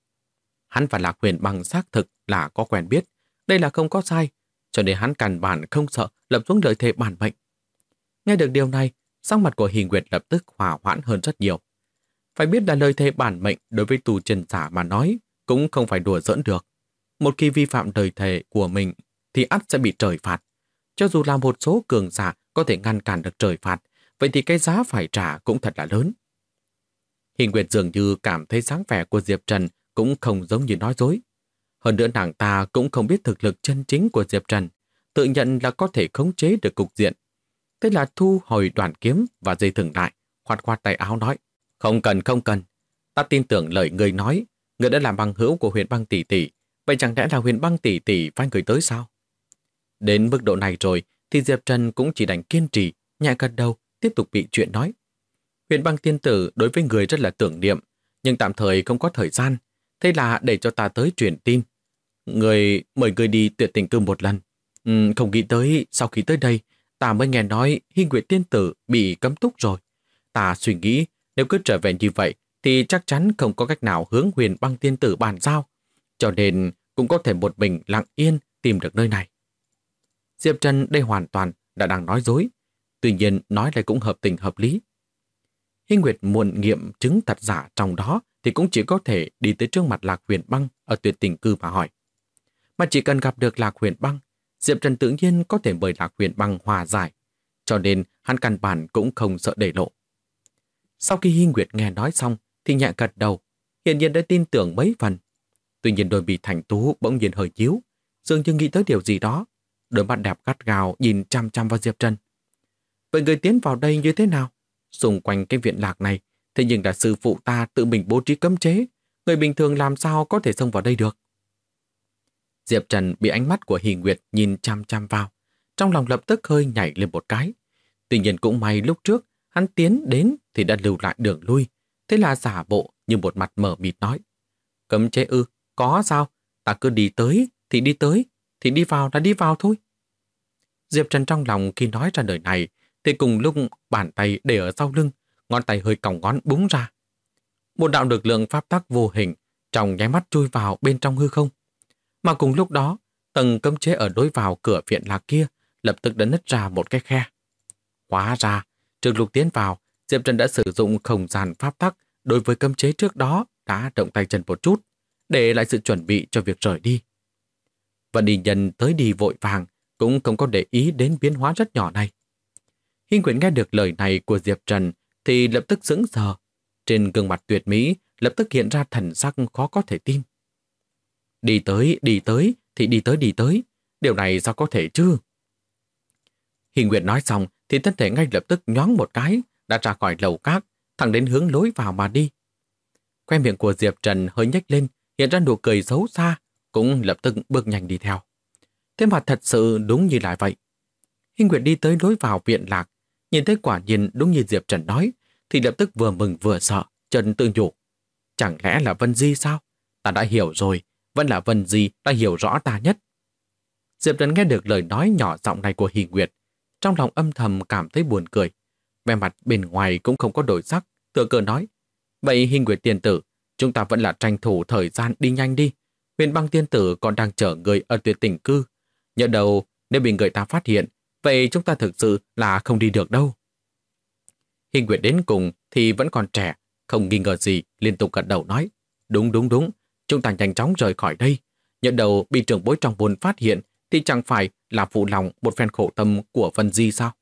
Hắn và Lạc Huyền Băng xác thực là có quen biết, đây là không có sai, cho nên hắn căn bản không sợ lập xuống lời thề bản mệnh. Nghe được điều này, sắc mặt của Hình Nguyệt lập tức hòa hoãn hơn rất nhiều. Phải biết là lời thề bản mệnh đối với tu chân giả mà nói cũng không phải đùa giỡn được. Một khi vi phạm lời thề của mình thì ắt sẽ bị trời phạt. Cho dù là một số cường giả có thể ngăn cản được trời phạt, vậy thì cái giá phải trả cũng thật là lớn. Hình Nguyệt dường như cảm thấy dáng vẻ của Diệp Trần cũng không giống như nói dối. Hơn nữa nàng ta cũng không biết thực lực chân chính của Diệp Trần, tự nhận là có thể khống chế được cục diện. Thế là thu hồi đoàn kiếm và dây thừng lại, khoát khoát tay áo nói. Không cần. Ta tin tưởng lời người nói, người đã làm bằng hữu của Huyền Băng tỷ tỷ, vậy chẳng lẽ là Huyền Băng tỷ tỷ phái người tới sao? Đến mức độ này rồi thì Diệp Trần cũng chỉ đành kiên trì, nhẹ gật đầu, tiếp tục bị chuyện nói. Huyền Băng tiên tử đối với người rất là tưởng niệm, nhưng tạm thời không có thời gian, thế là để cho ta tới truyền tin, Mời người đi Tuyệt Tình Cư một lần. Không nghĩ tới, sau khi tới đây, ta mới nghe nói Hy Nguyệt Tiên Tử bị cấm túc rồi. Ta suy nghĩ, nếu cứ trở về như vậy, thì chắc chắn không có cách nào hướng Huyền Băng Tiên Tử bàn giao. Cho nên cũng có thể một mình lặng yên tìm được nơi này. Diệp Trần đây hoàn toàn đã đang nói dối. Tuy nhiên nói lại cũng hợp tình hợp lý. Hy Nguyệt muốn nghiệm chứng thật giả trong đó thì cũng chỉ có thể đi tới trước mặt Lạc Huyền Băng ở Tuyệt Tình Cư mà hỏi. Mà chỉ cần gặp được Lạc Huyền Băng, Diệp Trần tự nhiên có thể mời Lạc Huyền Băng hòa giải, cho nên hắn căn bản cũng không sợ để lộ. Sau khi Hy Nguyệt nghe nói xong thì nhẹ gật đầu, hiển nhiên đã tin tưởng mấy phần. Tuy nhiên đôi bị thành tú bỗng nhiên hơi nhíu, dường như nghĩ tới điều gì đó, đôi mắt đẹp gắt gao nhìn chăm chăm vào Diệp Trần. Vậy người tiến vào đây như thế nào? Xung quanh cái viện lạc này, thế nhưng là sư phụ ta tự mình bố trí cấm chế, người bình thường làm sao có thể xông vào đây được? Diệp Trần bị ánh mắt của Hy Nguyệt nhìn chăm chăm vào, trong lòng lập tức hơi nhảy lên một cái. Tuy nhiên cũng may lúc trước hắn tiến đến thì đã lưu lại đường lui, thế là giả bộ như một mặt mờ mịt nói: cấm chế ư? Có sao? Ta cứ đi tới, thì đi vào là đi vào thôi. Diệp Trần trong lòng khi nói ra lời này thì cùng lúc bàn tay để ở sau lưng, ngón tay hơi còng ngón búng ra. Một đạo lực lượng pháp tắc vô hình trong nháy mắt chui vào bên trong hư không. Mà cùng lúc đó, tầng cấm chế ở đối vào cửa viện lạc kia lập tức đã nứt ra một cái khe. Hóa ra, trước lúc tiến vào, Diệp Trần đã sử dụng không gian pháp tắc đối với cấm chế trước đó đã động tay chân một chút, để lại sự chuẩn bị cho việc rời đi. Vận đi nhân tới đi vội vàng, cũng không có để ý đến biến hóa rất nhỏ này. Hy Nguyệt nghe được lời này của Diệp Trần thì lập tức sững sờ. Trên gương mặt tuyệt mỹ lập tức hiện ra thần sắc khó có thể tin. Đi tới, thì đi tới. Điều này sao có thể chứ? Hy Nguyệt nói xong thì thân thể ngay lập tức nhoáng một cái, đã ra khỏi lầu các, thẳng đến hướng lối vào mà đi. Khoe miệng của Diệp Trần hơi nhếch lên, hiện ra nụ cười xấu xa, cũng lập tức bước nhanh đi theo. Thế mà thật sự đúng như lại vậy. Hy Nguyệt đi tới lối vào viện lạc, nhìn thấy quả nhiên đúng như Diệp Trần nói, thì lập tức vừa mừng vừa sợ, Trần tự nhủ. Chẳng lẽ là Vân Di sao? Ta đã hiểu rồi, vẫn là Vân Di đã hiểu rõ ta nhất. Diệp Trần nghe được lời nói nhỏ giọng này của Hy Nguyệt, trong lòng âm thầm cảm thấy buồn cười. Vẻ mặt bên ngoài cũng không có đổi sắc, tựa cờ nói. Vậy Hy Nguyệt tiên tử, chúng ta vẫn là tranh thủ thời gian đi nhanh đi. Huyền Băng tiên tử còn đang chở người ở Tuyệt Tình Cư. Nhớ đầu nếu bị người ta phát hiện, vậy chúng ta thực sự là không đi được đâu. Hy Nguyệt đến cùng thì vẫn còn trẻ, không nghi ngờ gì, liên tục gật đầu nói. Đúng, chúng ta nhanh chóng rời khỏi đây. Nhớ đầu bị trưởng bối trong buồn phát hiện thì chẳng phải là phụ lòng một phen khổ tâm của Vân Di sao?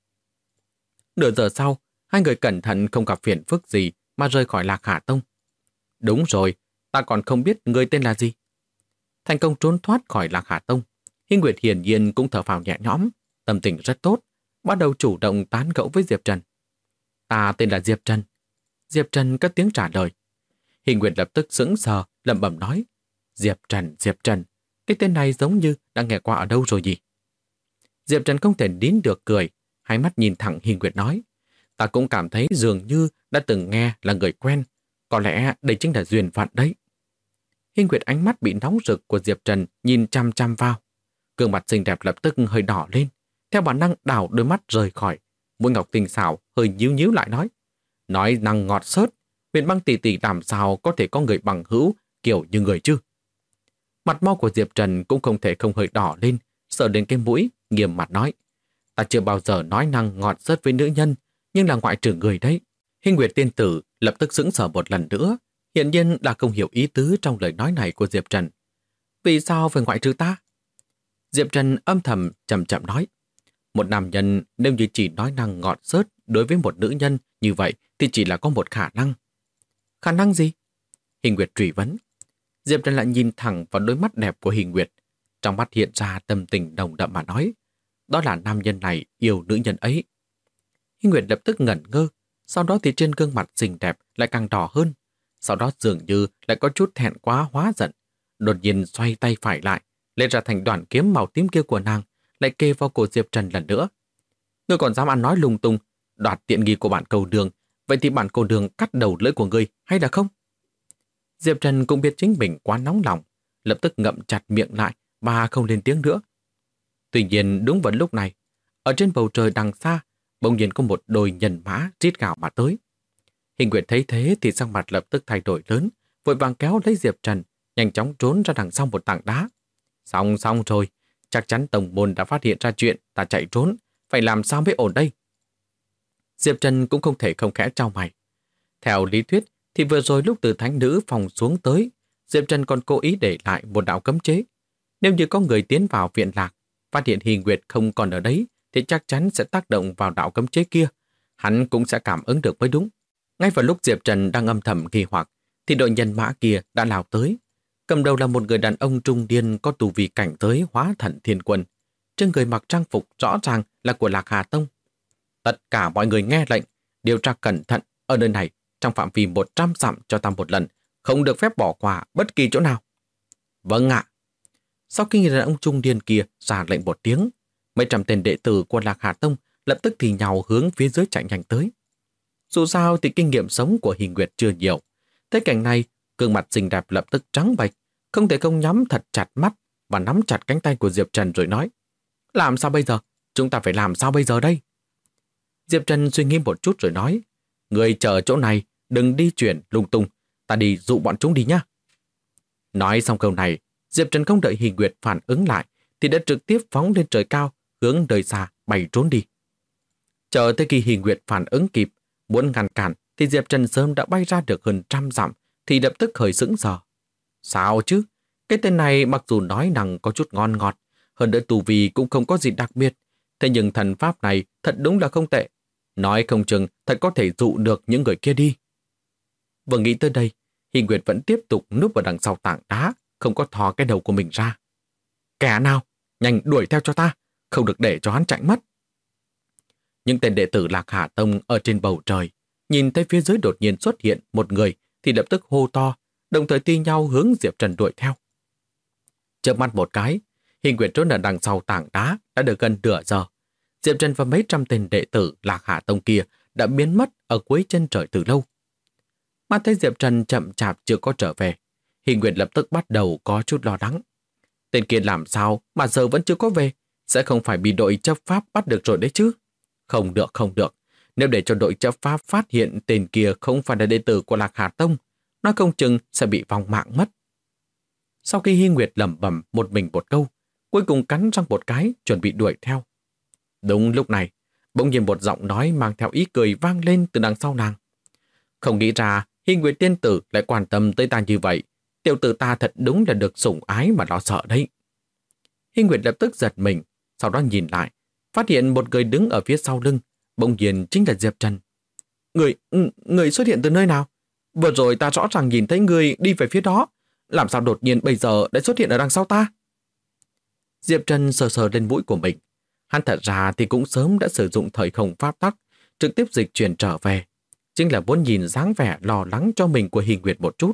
Nửa giờ sau, hai người cẩn thận không gặp phiền phức gì mà rời khỏi Lạc Hà Tông. Đúng rồi, ta còn không biết người tên là gì. Thành công trốn thoát khỏi Lạc Hà Tông, Hy Nguyệt hiển nhiên cũng thở phào nhẹ nhõm, tâm tình rất tốt, bắt đầu chủ động tán gẫu với Diệp Trần. Ta tên là Diệp Trần. Diệp Trần cất tiếng trả lời. Hy Nguyệt lập tức sững sờ, lẩm bẩm nói. Diệp Trần, cái tên này giống như đã nghe qua ở đâu rồi nhỉ? Diệp Trần không thể nín được cười, hai mắt nhìn thẳng Hy Nguyệt nói. Ta cũng cảm thấy dường như đã từng nghe là người quen, có lẽ đây chính là duyên phận đấy. Hy Nguyệt ánh mắt bị nóng rực của Diệp Trần nhìn chăm chăm vào. Gương mặt xinh đẹp lập tức hơi đỏ lên, theo bản năng đảo đôi mắt rời khỏi. Mũi ngọc tinh xảo hơi nhíu nhíu lại nói. Nói năng ngọt xớt, Huyền Băng tỷ tỷ làm sao có thể có người bằng hữu kiểu như người chứ? Mặt mo của Diệp Trần cũng không thể không hơi đỏ lên, sờ đến cái mũi, nghiêm mặt nói. Ta chưa bao giờ nói năng ngọt xớt với nữ nhân, nhưng là ngoại trừ người đấy. Hy Nguyệt tiên tử lập tức sững sờ một lần nữa, hiển nhiên là không hiểu ý tứ trong lời nói này của Diệp Trần. Vì sao phải ngoại trừ ta? Diệp Trần âm thầm chậm chậm nói. Một nam nhân nếu như chỉ nói năng ngọt xớt đối với một nữ nhân như vậy thì chỉ là có một khả năng. Khả năng gì? Hy Nguyệt truy vấn. Diệp Trần lại nhìn thẳng vào đôi mắt đẹp của Hy Nguyệt. Trong mắt hiện ra tâm tình nồng đậm mà nói. Đó là nam nhân này yêu nữ nhân ấy. Hy Nguyệt lập tức ngẩn ngơ. Sau đó thì trên gương mặt xinh đẹp lại càng đỏ hơn. Sau đó dường như lại có chút thẹn quá hóa giận. Đột nhiên xoay tay phải lại, lên ra thành đoạn kiếm màu tím kia của nàng, lại kê vào cổ Diệp Trần lần nữa. Ngươi còn dám ăn nói lung tung, đoạt tiện nghi của bản cầu đường, vậy thì bản cầu đường cắt đầu lưỡi của ngươi hay là không? Diệp Trần cũng biết chính mình quá nóng lòng, lập tức ngậm chặt miệng lại và không lên tiếng nữa. Tuy nhiên đúng vào lúc này, ở trên bầu trời đằng xa, bỗng nhiên có một đôi nhân mã rít gào mà tới. Hình Nguyệt thấy thế thì sắc mặt lập tức thay đổi lớn, vội vàng kéo lấy Diệp Trần, nhanh chóng trốn ra đằng sau một tảng đá. Xong rồi, chắc chắn tổng môn đã phát hiện ra chuyện ta chạy trốn, phải làm sao mới ổn đây? Diệp Trần cũng không thể không khẽ trao mày. Theo lý thuyết thì vừa rồi lúc từ thánh nữ phòng xuống tới, Diệp Trần còn cố ý để lại một đạo cấm chế. Nếu như có người tiến vào viện lạc, phát hiện Hình Nguyệt không còn ở đấy, thì chắc chắn sẽ tác động vào đạo cấm chế kia. Hắn cũng sẽ cảm ứng được mới đúng. Ngay vào lúc Diệp Trần đang âm thầm nghi hoặc, thì đội nhân mã kia đã lao tới. Cầm đầu là một người đàn ông trung niên có tu vi cảnh giới hóa thần thiên quân. Trên người mặc trang phục rõ ràng là của Lạc Hà Tông. Tất cả mọi người nghe lệnh, điều tra cẩn thận ở nơi này trong phạm vi 100 dặm cho ta một lần, không được phép bỏ qua bất kỳ chỗ nào. Vâng ạ. Sau khi người đàn ông trung niên kia ra lệnh một tiếng, mấy trăm tên đệ tử của Lạc Hà Tông lập tức thì nhào hướng phía dưới chạy nhanh tới. Dù sao thì kinh nghiệm sống của Hình Nguyệt chưa nhiều. Thấy cảnh này, gương mặt xinh đẹp lập tức trắng bệch, không thể không nhắm thật chặt mắt và nắm chặt cánh tay của Diệp Trần rồi nói: làm sao bây giờ? Chúng ta phải làm sao bây giờ đây? Diệp Trần suy nghĩ một chút rồi nói: người chờ chỗ này, đừng đi chuyển lung tung, ta đi dụ bọn chúng đi nhá. Nói xong câu này, Diệp Trần không đợi Hình Nguyệt phản ứng lại thì đã trực tiếp phóng lên trời cao, hướng nơi xa bay trốn đi. Chờ tới khi Hình Nguyệt phản ứng kịp, muốn ngăn cản thì Diệp Trần sớm đã bay ra được hơn 100 dặm, thì lập tức hơi sững sờ. Sao chứ? Cái tên này mặc dù nói năng có chút ngon ngọt, hơn nữa tu vi cũng không có gì đặc biệt, thế nhưng thần pháp này thật đúng là không tệ. Nói không chừng thật có thể dụ được những người kia đi. Vừa nghĩ tới đây, Hình Nguyệt vẫn tiếp tục núp ở đằng sau tảng đá, không có thò cái đầu của mình ra. Kẻ nào? Nhanh đuổi theo cho ta, không được để cho hắn chạy mất. Những tên đệ tử Lạc Hà Tông ở trên bầu trời, nhìn thấy phía dưới đột nhiên xuất hiện một người thì lập tức hô to, đồng thời ti nhau hướng Diệp Trần đuổi theo. Chớp mắt một cái, Hình Nguyệt trốn ở đằng sau tảng đá đã được gần nửa giờ. Diệp Trần và mấy trăm tên đệ tử Lạc Hà Tông kia đã biến mất ở cuối chân trời từ lâu. Mà thấy Diệp Trần chậm chạp chưa có trở về, Hình Nguyệt lập tức bắt đầu có chút lo lắng. Tên kia làm sao mà giờ vẫn chưa có về, sẽ không phải bị đội chấp pháp bắt được rồi đấy chứ? Không được. Nếu để cho đội chấp pháp phát hiện tên kia không phải là đệ tử của Lạc Hà Tông, nó không chừng sẽ bị vong mạng mất. Sau khi Hình Nguyệt lẩm bẩm một mình một câu, cuối cùng cắn răng một cái chuẩn bị đuổi theo. Đúng lúc này, bỗng nhiên một giọng nói mang theo ý cười vang lên từ đằng sau nàng. Không nghĩ ra Hình Nguyệt tiên tử lại quan tâm tới ta như vậy. Tiểu tử ta thật đúng là được sủng ái mà lo sợ đấy. Hình Nguyệt lập tức giật mình, sau đó nhìn lại, phát hiện một người đứng ở phía sau lưng, bỗng nhiên chính là Diệp Trần. Người xuất hiện từ nơi nào? Vừa rồi ta rõ ràng nhìn thấy người đi về phía đó, làm sao đột nhiên bây giờ lại xuất hiện ở đằng sau ta? Diệp Trần sờ sờ lên mũi của mình. Hắn thật ra thì cũng sớm đã sử dụng thời không pháp tắc, trực tiếp dịch chuyển trở về, chính là muốn nhìn dáng vẻ lo lắng cho mình của Hình Nguyệt một chút.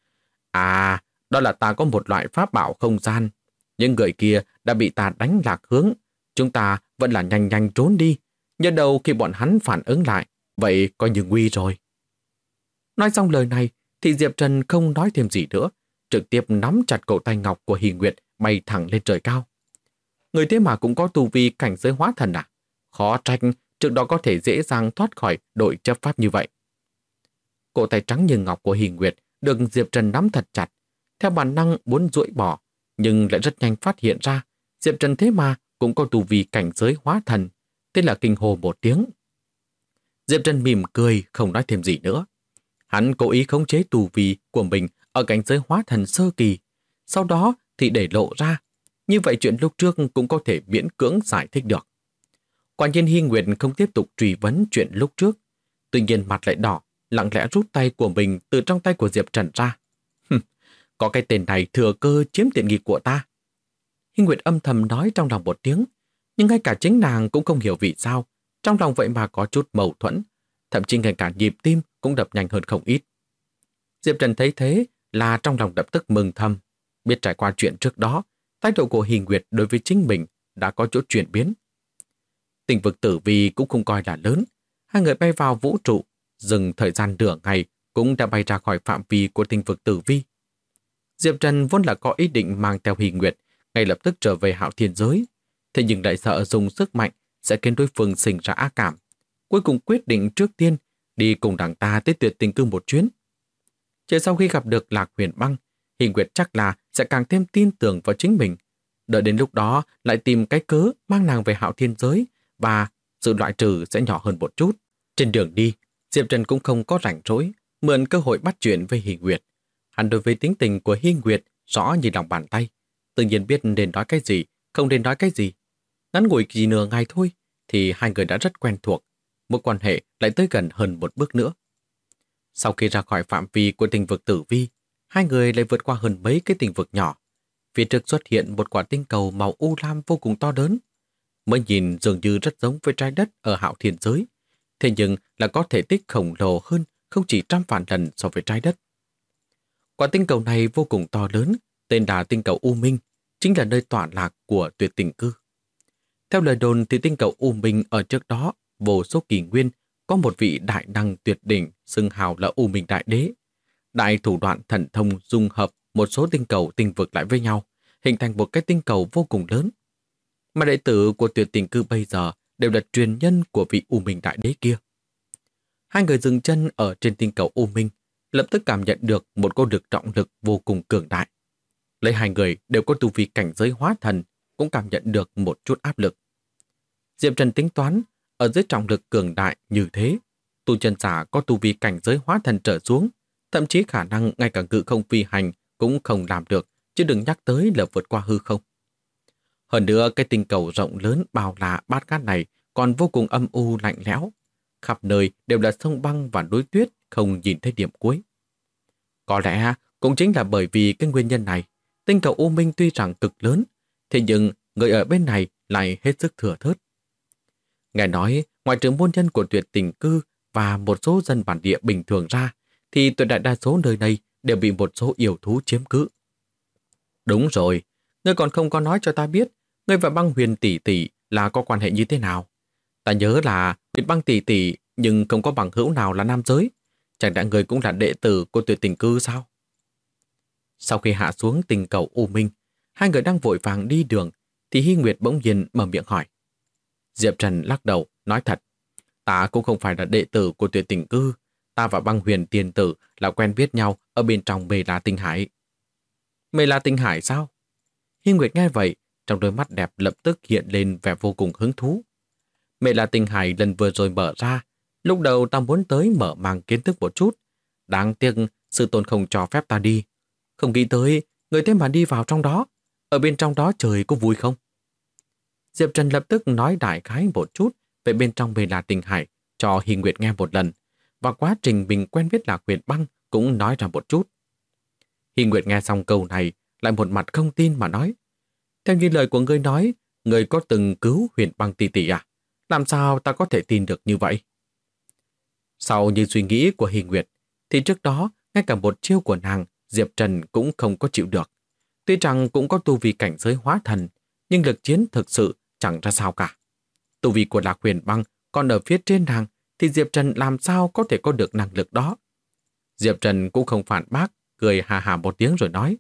À, đó là ta có một loại pháp bảo không gian. Những người kia đã bị ta đánh lạc hướng. Chúng ta vẫn là nhanh nhanh trốn đi. Nhớ đầu khi bọn hắn phản ứng lại, vậy coi như nguy rồi. Nói xong lời này, thì Diệp Trần không nói thêm gì nữa, trực tiếp nắm chặt cổ tay ngọc của Hình Nguyệt bay thẳng lên trời cao. Người thế mà cũng có tu vi cảnh giới hóa thần à? Khó trách trước đó có thể dễ dàng thoát khỏi đội chấp pháp như vậy. Cổ tay trắng như ngọc của Hình Nguyệt được Diệp Trần nắm thật chặt, theo bản năng muốn duỗi bỏ, nhưng lại rất nhanh phát hiện ra Diệp Trần thế mà cũng có tu vi cảnh giới hóa thần, tên là kinh hô một tiếng. Diệp Trần mỉm cười, không nói thêm gì nữa. Hắn cố ý khống chế tu vi của mình ở cảnh giới hóa thần sơ kỳ, sau đó thì để lộ ra. Như vậy chuyện lúc trước cũng có thể miễn cưỡng giải thích được. Quả nhiên Hy Nguyệt không tiếp tục truy vấn chuyện lúc trước, tuy nhiên mặt lại đỏ, lặng lẽ rút tay của mình từ trong tay của Diệp Trần ra. Có cái tên này thừa cơ chiếm tiện nghi của ta. Hy Nguyệt âm thầm nói trong lòng một tiếng, nhưng ngay cả chính nàng cũng không hiểu vì sao, trong lòng vậy mà có chút mâu thuẫn, thậm chí ngay cả nhịp tim cũng đập nhanh hơn không ít. Diệp Trần thấy thế là trong lòng lập tức mừng thầm, biết trải qua chuyện trước đó, thái độ của Hy Nguyệt đối với chính mình đã có chút chuyển biến. Tình vực tử vi cũng không coi là lớn, hai người bay vào vũ trụ, dừng thời gian nửa ngày cũng đã bay ra khỏi phạm vi của tình vực tử vi. Diệp Trần vốn là có ý định mang theo Hy Nguyệt, ngay lập tức trở về Hạo Thiên giới. Thế nhưng lại sợ dùng sức mạnh sẽ khiến đối phương sinh ra ác cảm. Cuối cùng quyết định trước tiên đi cùng đảng ta tới Tuyệt Tình Cư một chuyến. Chỉ sau khi gặp được Lạc Huyền Băng, Hy Nguyệt chắc là sẽ càng thêm tin tưởng vào chính mình. Đợi đến lúc đó lại tìm cái cớ mang nàng về Hạo Thiên giới và sự loại trừ sẽ nhỏ hơn một chút. Trên đường đi, Diệp Trần cũng không có rảnh rỗi, mượn cơ hội bắt chuyện với Hy Nguyệt. Hắn đối với tính tình của Hy Nguyệt rõ như lòng bàn tay, tự nhiên biết nên nói cái gì, không nên nói cái gì. Ngắn ngủi chỉ nửa ngày thôi, thì hai người đã rất quen thuộc, mối quan hệ lại tới gần hơn một bước nữa. Sau khi ra khỏi phạm vi của tinh vực tử vi, hai người lại vượt qua hơn mấy cái tinh vực nhỏ. Phía trước xuất hiện một quả tinh cầu màu u lam vô cùng to lớn. Mới nhìn dường như rất giống với trái đất ở Hạo Thiên giới, thế nhưng là có thể tích khổng lồ hơn không chỉ trăm vạn lần so với trái đất. Quả tinh cầu này vô cùng to lớn, tên là tinh cầu U Minh, chính là nơi tọa lạc của Tuyệt Tình Cư. Theo lời đồn thì tinh cầu U Minh ở trước đó, vô số kỷ nguyên, có một vị đại năng tuyệt đỉnh xưng hào là U Minh Đại Đế. Đại thủ đoạn thần thông dung hợp một số tinh cầu tinh vực lại với nhau, hình thành một cái tinh cầu vô cùng lớn. Mà đệ tử của Tuyệt Tình Cư bây giờ đều là truyền nhân của vị U Minh Đại Đế kia. Hai người dừng chân ở trên tinh cầu U Minh, lập tức cảm nhận được một cô lực trọng lực vô cùng cường đại. Lấy hai người đều có tu vi cảnh giới hóa thần, cũng cảm nhận được một chút áp lực. Diệp Trần tính toán, ở dưới trọng lực cường đại như thế, tu chân giả có tu vi cảnh giới hóa thần trở xuống, thậm chí khả năng ngay cả ngự không phi hành cũng không làm được, chứ đừng nhắc tới là vượt qua hư không. Hơn nữa, cái tinh cầu rộng lớn bao la bát ngát này còn vô cùng âm u lạnh lẽo. Khắp nơi đều là sông băng và núi tuyết, không nhìn thấy điểm cuối. Có lẽ cũng chính là bởi vì cái nguyên nhân này, tinh cầu U Minh tuy rằng cực lớn, thế nhưng người ở bên này lại hết sức thừa thớt. Nghe nói, ngoài trừ môn nhân của Tuyệt Tình Cư và một số dân bản địa bình thường ra, thì tuyệt đại đa số nơi này đều bị một số yêu thú chiếm cứ. Đúng rồi, ngươi còn không có nói cho ta biết, ngươi và Băng Huyền tỷ tỷ là có quan hệ như thế nào? Ta nhớ là Huyền Băng tỷ tỷ nhưng không có bằng hữu nào là nam giới. Chẳng lẽ ngươi cũng là đệ tử của Tuyệt Tình Cư sao? Sau khi hạ xuống tinh cầu U Minh, hai người đang vội vàng đi đường, thì Hy Nguyệt bỗng nhiên mở miệng hỏi. Diệp Trần lắc đầu, nói thật. Ta cũng không phải là đệ tử của Tuyệt Tình Cư. Ta và Băng Huyền tiền tử là quen biết nhau ở bên trong Mê La Tinh Hải. Mê La Tinh Hải sao? Hy Nguyệt nghe vậy, trong đôi mắt đẹp lập tức hiện lên vẻ vô cùng hứng thú. Mê La Tinh Hải lần vừa rồi mở ra, lúc đầu ta muốn tới mở mang kiến thức một chút. Đáng tiếc sư tôn không cho phép ta đi. Không nghĩ tới, người thế mà đi vào trong đó. Ở bên trong đó trời có vui không? Diệp Trần lập tức nói đại khái một chút về bên trong Mê La Tinh Hải cho Hy Nguyệt nghe một lần. Và quá trình mình quen biết Lạc Huyền Băng cũng nói ra một chút. Hy Nguyệt nghe xong câu này, lại một mặt không tin mà nói. Theo như lời của ngươi nói, ngươi có từng cứu Huyền Băng tỷ tỷ à? Làm sao ta có thể tin được như vậy? Sau như suy nghĩ của Hy Nguyệt, thì trước đó, ngay cả một chiêu của nàng, Diệp Trần cũng không có chịu được. Tuy rằng cũng có tu vi cảnh giới hóa thần, nhưng lực chiến thực sự chẳng ra sao cả. Tu vi của Lạc Huyền Băng còn ở phía trên nàng, thì Diệp Trần làm sao có thể có được năng lực đó? Diệp Trần cũng không phản bác, cười hà hà một tiếng rồi nói.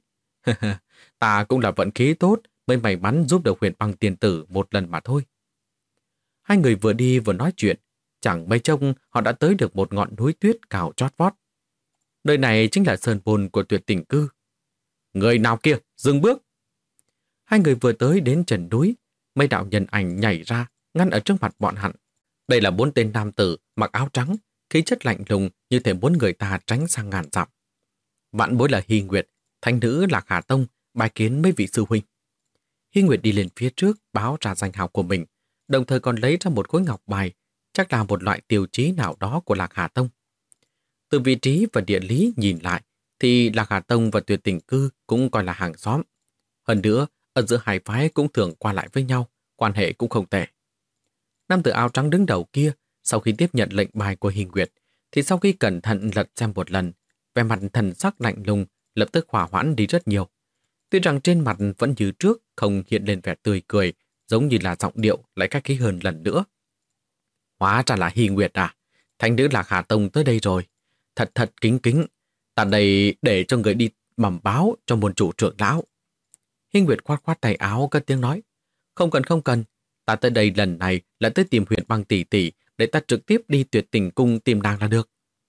Ta cũng là vận khí tốt mới may mắn giúp được Huyền Băng tiền tử một lần mà thôi. Hai người vừa đi vừa nói chuyện, chẳng mấy chốc họ đã tới được một ngọn núi tuyết cao chót vót. Nơi này chính là sơn môn của Tuyệt Tình Cư. Người nào kia, dừng bước! Hai người vừa tới đến trần núi, mấy đạo nhân ảnh nhảy ra, ngăn ở trước mặt bọn hắn. Đây là 4 tên nam tử mặc áo trắng, khí chất lạnh lùng như thể muốn người ta tránh sang ngàn dặm. Vạn bối là Hy Nguyệt, thánh nữ Lạc Hà Tông, bài kiến mấy vị sư huynh. Hy Nguyệt đi lên phía trước báo ra danh hào của mình, đồng thời còn lấy ra một khối ngọc bài, chắc là một loại tiêu chí nào đó của Lạc Hà Tông. Từ vị trí và địa lý nhìn lại, thì Lạc Hà Tông và Tuyệt Tình Cư cũng coi là hàng xóm. Hơn nữa, ở giữa hai phái cũng thường qua lại với nhau, quan hệ cũng không tệ. Nam tử áo trắng đứng đầu kia, sau khi tiếp nhận lệnh bài của Hy Nguyệt, thì sau khi cẩn thận lật xem một lần, vẻ mặt thần sắc lạnh lùng lập tức hỏa hoãn đi rất nhiều. Tuy rằng trên mặt vẫn như trước, không hiện lên vẻ tươi cười, giống như là giọng điệu lại khách khí hơn lần nữa. Hóa ra là Hy Nguyệt à? Thánh nữ Lạc Hà Tông tới đây rồi. Thật thật kính kính. Ta đây để cho người đi bẩm báo cho môn chủ trưởng lão. Hy Nguyệt khoát khoát tay áo cất tiếng nói, không cần, ta tới đây lần này là tới tìm Huyền Băng tỷ tỷ để ta trực tiếp đi Tuyệt Tình cung tìm nàng là được.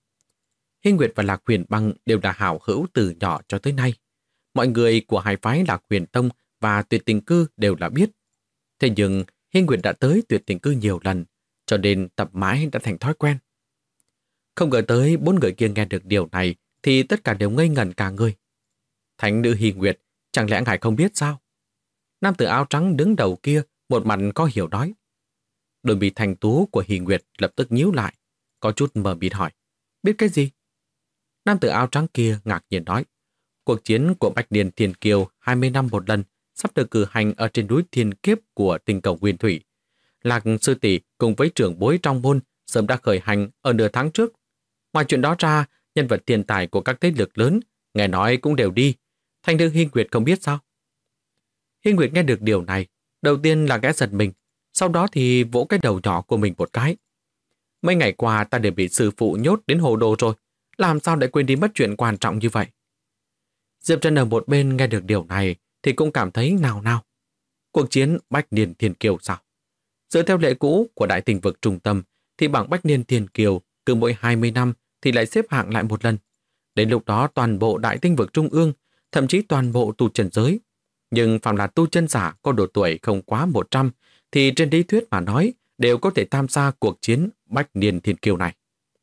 Hy Nguyệt và Lạc Huyền Băng đều là hảo hữu từ nhỏ cho tới nay. Mọi người của hai phái Lạc Huyền Tông và Tuyệt Tình cư đều là biết. Thế nhưng Hy Nguyệt đã tới Tuyệt Tình cư nhiều lần, cho nên tập mãi đã thành thói quen. Không ngờ tới 4 người kia nghe được điều này thì tất cả đều ngây ngẩn cả người. Thánh nữ Hy Nguyệt, chẳng lẽ ngài không biết sao? Nam tử áo trắng đứng đầu kia một mặt có hiểu nói. Đôi mi thanh tú của Hy Nguyệt lập tức nhíu lại, có chút mờ mịt hỏi, biết cái gì? Nam tử áo trắng kia ngạc nhiên nói, cuộc chiến của Bạch Điền Thiên Kiều 20 năm một lần sắp được cử hành ở trên núi Thiên Kiếp của Tinh Cầu Nguyên Thủy. Lạc sư tỷ cùng với trưởng bối trong môn sớm đã khởi hành ở nửa tháng trước. Ngoài chuyện đó ra, nhân vật tiền tài của các thế lực lớn nghe nói cũng đều đi. Thành nữ Hy Nguyệt không biết sao? Hy Nguyệt nghe được điều này, đầu tiên là ghé giật mình, sau đó thì vỗ cái đầu nhỏ của mình một cái. Mấy ngày qua ta đều bị sư phụ nhốt đến hồ đồ rồi, làm sao lại quên đi mất chuyện quan trọng như vậy? Diệp Trần ở một bên nghe được điều này thì cũng cảm thấy nào. Cuộc chiến Bách Niên Thiên Kiều sao? Dựa theo lệ cũ của Đại Tinh vực trung tâm thì bảng Bách Niên Thiên Kiều cứ mỗi 20 năm thì lại xếp hạng lại một lần. Đến lúc đó toàn bộ Đại Tinh vực trung ương, thậm chí toàn bộ tu chân giới. Nhưng phàm là tu chân giả có độ tuổi không quá 100 thì trên lý thuyết mà nói đều có thể tham gia cuộc chiến Bách Niên Thiên Kiều này.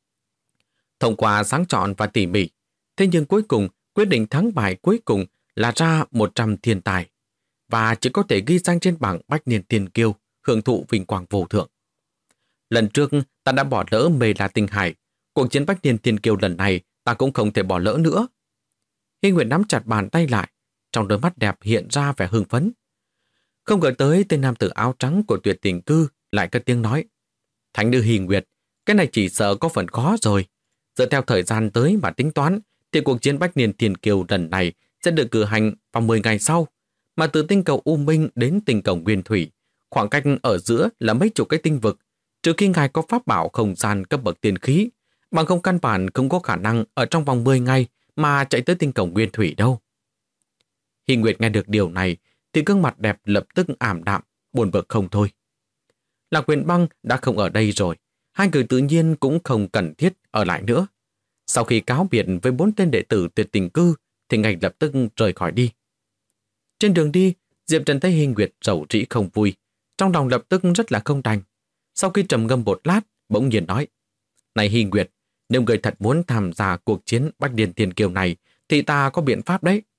Thông qua sáng chọn và tỉ mỉ, thế nhưng cuối cùng quyết định thắng bại cuối cùng là ra 100 thiên tài và chỉ có thể ghi danh trên bảng Bách Niên Thiên Kiêu hưởng thụ vinh quang vô thượng. Lần trước ta đã bỏ lỡ Mê La Tinh Hải, cuộc chiến Bách Niên Thiên Kiêu lần này ta cũng không thể bỏ lỡ nữa. Hy Nguyệt nắm chặt bàn tay lại, trong đôi mắt đẹp hiện ra vẻ hưng phấn. Không ngờ tới tên nam tử áo trắng của Tuyệt Tình cư lại cất tiếng nói, Thánh nữ Hy Nguyệt, cái này chỉ sợ có phần khó rồi. Dựa theo thời gian tới mà tính toán thì cuộc chiến Bách Niên Thiên Kiều lần này sẽ được cử hành vào 10 ngày sau, mà từ tinh cầu U Minh đến tinh cầu Nguyên Thủy, khoảng cách ở giữa là mấy chục cái tinh vực, trừ khi ngài có pháp bảo không gian cấp bậc tiên khí, bằng không căn bản không có khả năng ở trong vòng 10 ngày mà chạy tới tinh cầu Nguyên Thủy đâu. Hy Nguyệt nghe được điều này thì gương mặt đẹp lập tức ảm đạm, buồn bực không thôi. Lạc Huyền Băng đã không ở đây rồi, hai người tự nhiên cũng không cần thiết ở lại nữa. Sau khi cáo biệt với 4 tên đệ tử Tuyệt Tình cư thì ngay lập tức rời khỏi đi. Trên đường đi, Diệp Trần thấy Hy Nguyệt rầu rĩ không vui, trong lòng lập tức rất là không đành. Sau khi trầm ngâm một lát, bỗng nhiên nói, này Hy Nguyệt, nếu người thật muốn tham gia cuộc chiến Bách Niên Thiên Kiều này thì ta có biện pháp đấy.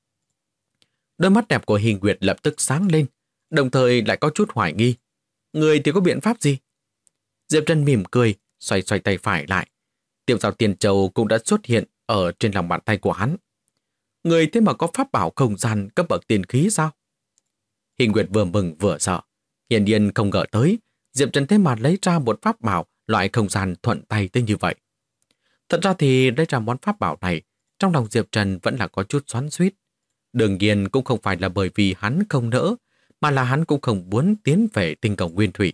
Đôi mắt đẹp của Hy Nguyệt lập tức sáng lên, đồng thời lại có chút hoài nghi. Người thì có biện pháp gì? Diệp Trần mỉm cười, xoay tay phải lại. Tiểu Giao Tiền Châu cũng đã xuất hiện ở trên lòng bàn tay của hắn. Người thế mà có pháp bảo không gian cấp bậc tiên khí sao? Hy Nguyệt vừa mừng vừa sợ. Hiển nhiên không ngờ tới, Diệp Trần thế mà lấy ra một pháp bảo loại không gian thuận tay tới như vậy. Thật ra thì lấy ra món pháp bảo này, trong lòng Diệp Trần vẫn là có chút xoắn xuýt. Đương nhiên cũng không phải là bởi vì hắn không nỡ, mà là hắn cũng không muốn tiến về tinh cầu Nguyên Thủy.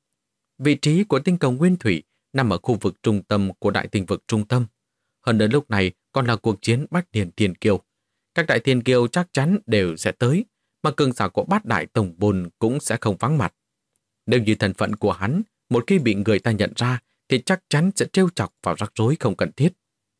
Vị trí của tinh cầu Nguyên Thủy nằm ở khu vực trung tâm của đại tinh vực trung tâm. Hơn nữa lúc này còn là cuộc chiến Bách Niên Thiên Kiêu. Các đại thiên kiêu chắc chắn đều sẽ tới, mà cường giả của bát đại tổng bồn cũng sẽ không vắng mặt. Nếu như thân phận của hắn một khi bị người ta nhận ra thì chắc chắn sẽ trêu chọc vào rắc rối không cần thiết.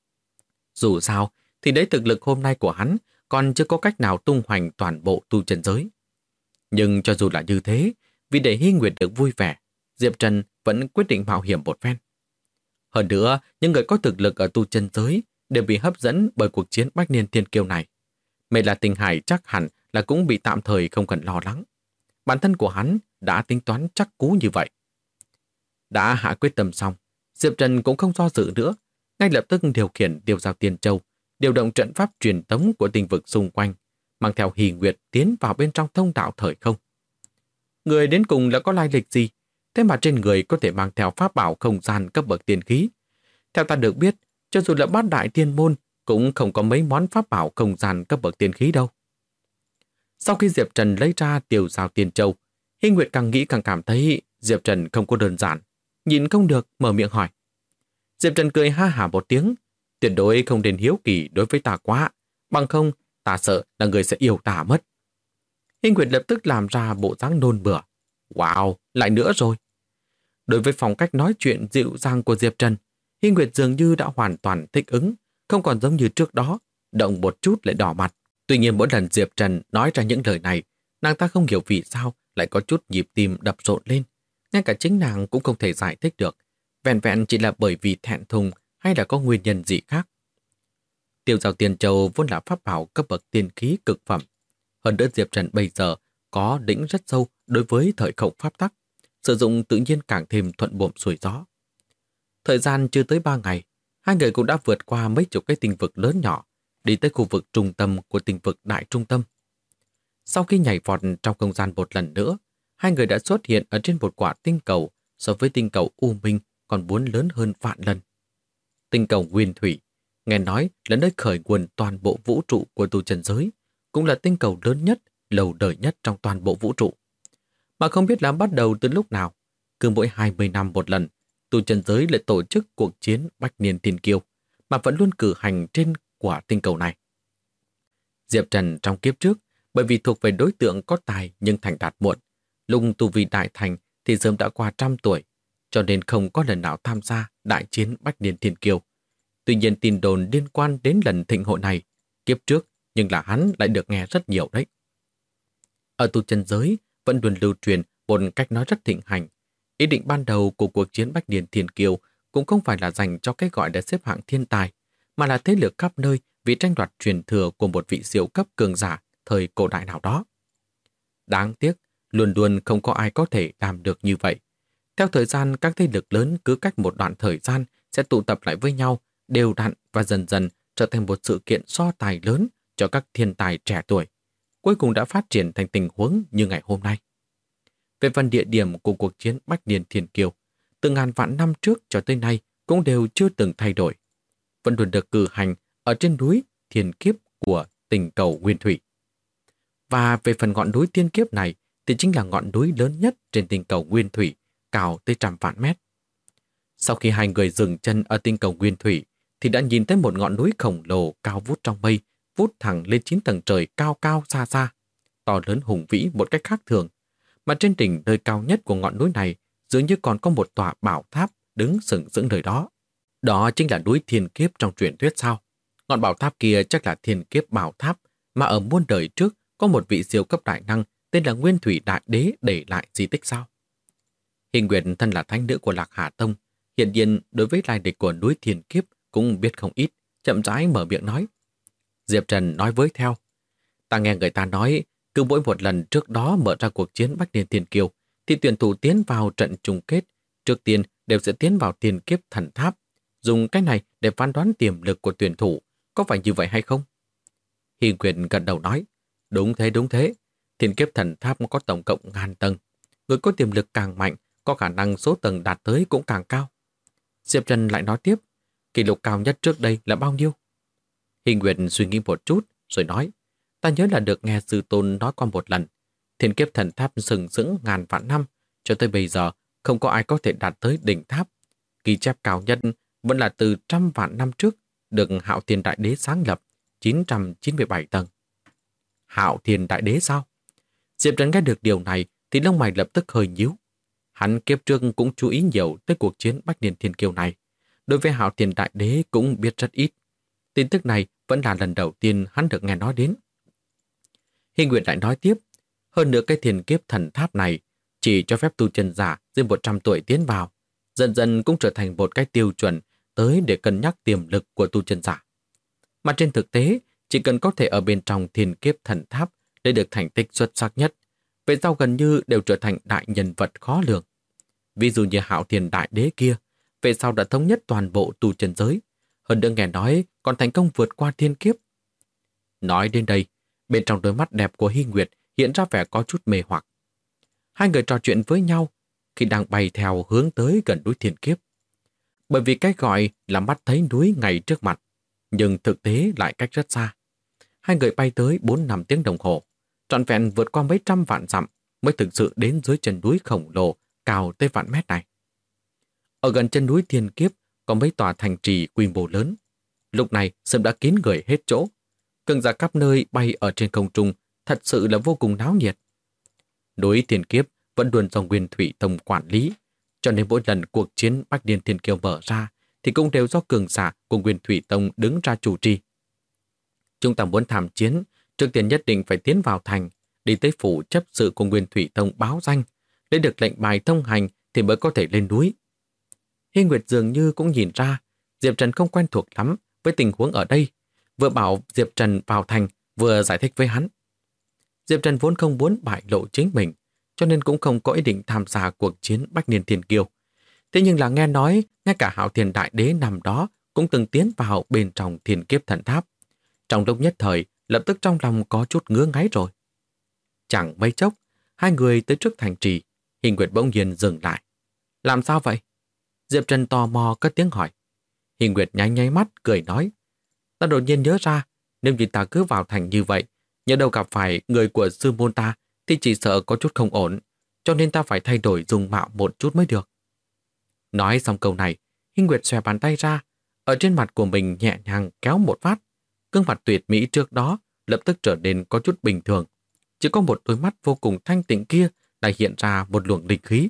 Dù sao thì đấy thực lực hôm nay của hắn còn chưa có cách nào tung hoành toàn bộ tu chân giới. Nhưng cho dù là như thế, vì để Hy Nguyệt được vui vẻ, Diệp Trần vẫn quyết định mạo hiểm một phen. Hơn nữa, những người có thực lực ở tu chân giới đều bị hấp dẫn bởi cuộc chiến Bách Niên Thiên Kiêu này. Mê La Tinh Hải chắc hẳn là cũng bị tạm thời không cần lo lắng. Bản thân của hắn đã tính toán chắc cú như vậy. Đã hạ quyết tâm xong, Diệp Trần cũng không do dự nữa, ngay lập tức điều khiển Tiêu Giao Tiên Châu, điều động trận pháp truyền tống của tinh vực xung quanh, mang theo Hy Nguyệt tiến vào bên trong thông đạo thời không. Người đến cùng là có lai lịch gì? Thế mà trên người có thể mang theo pháp bảo không gian cấp bậc tiên khí. Theo ta được biết, cho dù là bát đại tiên môn cũng không có mấy món pháp bảo không gian cấp bậc tiên khí đâu. Sau khi Diệp Trần lấy ra Tiêu Giao Tiên Châu, Hy Nguyệt càng nghĩ càng cảm thấy Diệp Trần không có đơn giản. Nhìn không được, mở miệng hỏi. Diệp Trần cười ha hả một tiếng, tuyệt đối không nên hiếu kỳ đối với ta quá, bằng không Ta sợ là người sẽ yêu ta mất. Hiên Nguyệt lập tức làm ra bộ dáng nôn bừa. Wow, lại nữa rồi. Đối với phong cách nói chuyện dịu dàng của Diệp Trần, Hiên Nguyệt dường như đã hoàn toàn thích ứng, không còn giống như trước đó, động một chút lại đỏ mặt. Tuy nhiên mỗi lần Diệp Trần nói ra những lời này, nàng ta không hiểu vì sao lại có chút nhịp tim đập rộn lên. Ngay cả chính nàng cũng không thể giải thích được, vẹn vẹn chỉ là bởi vì thẹn thùng hay là có nguyên nhân gì khác. Tiêu Giao Tiên Châu vốn là pháp bảo cấp bậc tiên khí cực phẩm. Hơn nữa Diệp Trần bây giờ có đỉnh rất sâu đối với thời khổng pháp tắc, sử dụng tự nhiên càng thêm thuận buồm xuôi gió. Thời gian chưa tới 3 ngày, hai người cũng đã vượt qua mấy chục cái tinh vực lớn nhỏ, đi tới khu vực trung tâm của tinh vực đại trung tâm. Sau khi nhảy vọt trong không gian một lần nữa, hai người đã xuất hiện ở trên một quả tinh cầu so với tinh cầu U Minh còn muốn lớn hơn vạn lần. Tinh cầu Nguyên Thủy, nghe nói là nơi khởi nguồn toàn bộ vũ trụ của tu chân giới, cũng là tinh cầu lớn nhất, lâu đời nhất trong toàn bộ vũ trụ. Mà không biết là bắt đầu từ lúc nào, cứ mỗi 20 năm một lần, tu chân giới lại tổ chức cuộc chiến Bách Niên Thiên Kiêu, mà vẫn luôn cử hành trên quả tinh cầu này. Diệp Trần trong kiếp trước, bởi vì thuộc về đối tượng có tài nhưng thành đạt muộn, lúc tu vi đại thành thì sớm đã qua 100 tuổi, cho nên không có lần nào tham gia đại chiến Bách Niên Thiên Kiêu. Tuy nhiên tin đồn liên quan đến lần thịnh hội này, kiếp trước, nhưng là hắn lại được nghe rất nhiều đấy. Ở tu chân giới, vẫn luôn lưu truyền một cách nói rất thịnh hành. Ý định ban đầu của cuộc chiến Bách Niên Thiên Kiêu cũng không phải là dành cho cái gọi là xếp hạng thiên tài, mà là thế lực khắp nơi vì tranh đoạt truyền thừa của một vị siêu cấp cường giả thời cổ đại nào đó. Đáng tiếc, luôn luôn không có ai có thể làm được như vậy. Theo thời gian, các thế lực lớn cứ cách một đoạn thời gian sẽ tụ tập lại với nhau, đều đặn và dần dần trở thành một sự kiện so tài lớn cho các thiên tài trẻ tuổi. Cuối cùng đã phát triển thành tình huống như ngày hôm nay. Về phần địa điểm của cuộc chiến Bách Niên Thiên Kiêu, từ ngàn vạn năm trước cho tới nay cũng đều chưa từng thay đổi. Vẫn luôn được cử hành ở trên núi Thiên Kiếp của tinh cầu Nguyên Thủy. Và về phần ngọn núi Thiên Kiếp này thì chính là ngọn núi lớn nhất trên tinh cầu Nguyên Thủy, cao tới 100 vạn mét. Sau khi hai người dừng chân ở tinh cầu Nguyên Thủy thì đã nhìn thấy một ngọn núi khổng lồ cao vút trong mây, vút thẳng lên 9 tầng trời cao cao xa xa, to lớn hùng vĩ một cách khác thường. Mà trên đỉnh nơi cao nhất của ngọn núi này dường như còn có một tòa bảo tháp đứng sừng sững nơi đó. Đó chính là núi Thiên Kiếp trong truyền thuyết sao? Ngọn bảo tháp kia chắc là Thiên Kiếp Bảo Tháp mà ở muôn đời trước có một vị siêu cấp đại năng tên là Nguyên Thủy Đại Đế để lại di tích sao? Hình Nguyệt thân là thánh nữ của Lạc Hà Tông, hiện nhiên đối với lai lịch của núi Thiên Kiếp cũng biết không ít, chậm rãi mở miệng nói. Diệp Trần nói với theo. Ta nghe người ta nói, cứ mỗi một lần trước đó mở ra cuộc chiến Bách Niên Thiên Kiêu, thì tuyển thủ tiến vào trận chung kết, trước tiên đều sẽ tiến vào Thiên Kiếp Thần Tháp, dùng cái này để phán đoán tiềm lực của tuyển thủ, có phải như vậy hay không? Hiên Nguyệt gật đầu nói, đúng thế, Thiên Kiếp Thần Tháp có tổng cộng 1000 tầng, người có tiềm lực càng mạnh, có khả năng số tầng đạt tới cũng càng cao. Diệp Trần lại nói tiếp, kỷ lục cao nhất trước đây là bao nhiêu? Hiên Nguyệt suy nghĩ một chút, rồi nói, ta nhớ là được nghe sư tôn nói qua một lần, Thiên Kiếp Thần Tháp sừng sững ngàn vạn năm, cho tới bây giờ không có ai có thể đạt tới đỉnh tháp. Ghi chép cao nhất vẫn là từ 100 vạn năm trước, được Hạo Thiên Đại Đế sáng lập, 997 tầng. Hạo Thiên Đại Đế sao? Diệp Trần nghe được điều này thì lông mày lập tức hơi nhíu. Hắn kiếp trước cũng chú ý nhiều tới cuộc chiến Bách Niên Thiên Kiêu này. Đối với Hạo Thiên Đại Đế cũng biết rất ít. Tin tức này vẫn là lần đầu tiên hắn được nghe nói đến. Hiên Nguyệt lại nói tiếp, hơn nữa cái Thiên Kiếp Thần Tháp này chỉ cho phép tu chân giả dưới 100 tuổi tiến vào, dần dần cũng trở thành một cái tiêu chuẩn tới để cân nhắc tiềm lực của tu chân giả. Mà trên thực tế, chỉ cần có thể ở bên trong Thiên Kiếp Thần Tháp để được thành tích xuất sắc nhất, về sau gần như đều trở thành đại nhân vật khó lường. Ví dụ như Hạo Thiên Đại Đế kia, về sau đã thống nhất toàn bộ tu chân giới, hơn nữa nghe nói còn thành công vượt qua thiên kiếp. Nói đến đây, bên trong đôi mắt đẹp của Hy Nguyệt hiện ra vẻ có chút mê hoặc. Hai người trò chuyện với nhau khi đang bay theo hướng tới gần núi Thiên Kiếp. Bởi vì cái gọi là mắt thấy núi ngay trước mặt, nhưng thực tế lại cách rất xa. Hai người bay tới 4-5 tiếng đồng hồ, trọn vẹn vượt qua mấy trăm vạn dặm mới thực sự đến dưới chân núi khổng lồ cao tới vạn mét này. Ở gần chân núi Thiên Kiếp có mấy tòa thành trì quy mô lớn. Lúc này sớm đã kín người hết chỗ. cường giả khắp nơi bay ở trên không trung, thật sự là vô cùng náo nhiệt. Núi Thiên Kiếp vẫn luôn do Nguyên Thủy Tông quản lý, cho nên mỗi lần cuộc chiến Bách Niên Thiên Kiêu mở ra thì cũng đều do cường giả của Nguyên Thủy Tông đứng ra chủ trì. Chúng ta muốn tham chiến, trước tiên nhất định phải tiến vào thành, đi tới phủ chấp sự của Nguyên Thủy Tông báo danh, lấy được lệnh bài thông hành thì mới có thể lên núi. Hi Nguyệt dường như cũng nhìn ra, Diệp Trần không quen thuộc lắm với tình huống ở đây, vừa bảo Diệp Trần vào thành, vừa giải thích với hắn. Diệp Trần vốn không muốn bại lộ chính mình, cho nên cũng không có ý định tham gia cuộc chiến Bách Niên Thiên Kiêu. Thế nhưng là nghe nói, ngay cả Hạo Thiên Đại Đế năm đó cũng từng tiến vào bên trong Thiên Kiếp Thần Tháp. Trong lúc nhất thời, lập tức trong lòng có chút ngứa ngáy rồi. Chẳng mấy chốc, hai người tới trước thành trì, Hi Nguyệt bỗng nhiên dừng lại. Làm sao vậy? Diệp Trần tò mò cất tiếng hỏi. Hi Nguyệt nháy nháy mắt, cười nói. Ta đột nhiên nhớ ra, nếu như ta cứ vào thành như vậy, nhớ đâu gặp phải người của sư môn ta thì chỉ sợ có chút không ổn, cho nên ta phải thay đổi dung mạo một chút mới được. Nói xong câu này, Hi Nguyệt xòe bàn tay ra, ở trên mặt của mình nhẹ nhàng kéo một phát. Gương mặt tuyệt mỹ trước đó lập tức trở nên có chút bình thường. Chỉ có một đôi mắt vô cùng thanh tịnh kia lại hiện ra một luồng linh khí.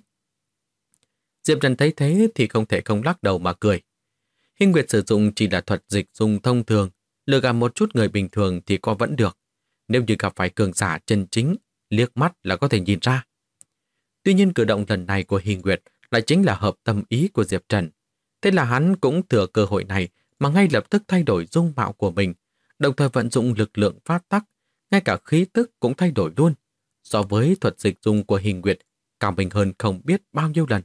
Diệp Trần thấy thế thì không thể không lắc đầu mà cười. Hi Nguyệt sử dụng chỉ là thuật dịch dung thông thường, lừa gạt một chút người bình thường thì có vẫn được. Nếu như gặp phải cường giả chân chính, liếc mắt là có thể nhìn ra. Tuy nhiên cử động lần này của Hi Nguyệt lại chính là hợp tâm ý của Diệp Trần. Thế là hắn cũng thừa cơ hội này mà ngay lập tức thay đổi dung mạo của mình, đồng thời vận dụng lực lượng phát tắc, ngay cả khí tức cũng thay đổi luôn. So với thuật dịch dung của Hi Nguyệt, cao mình hơn không biết bao nhiêu lần.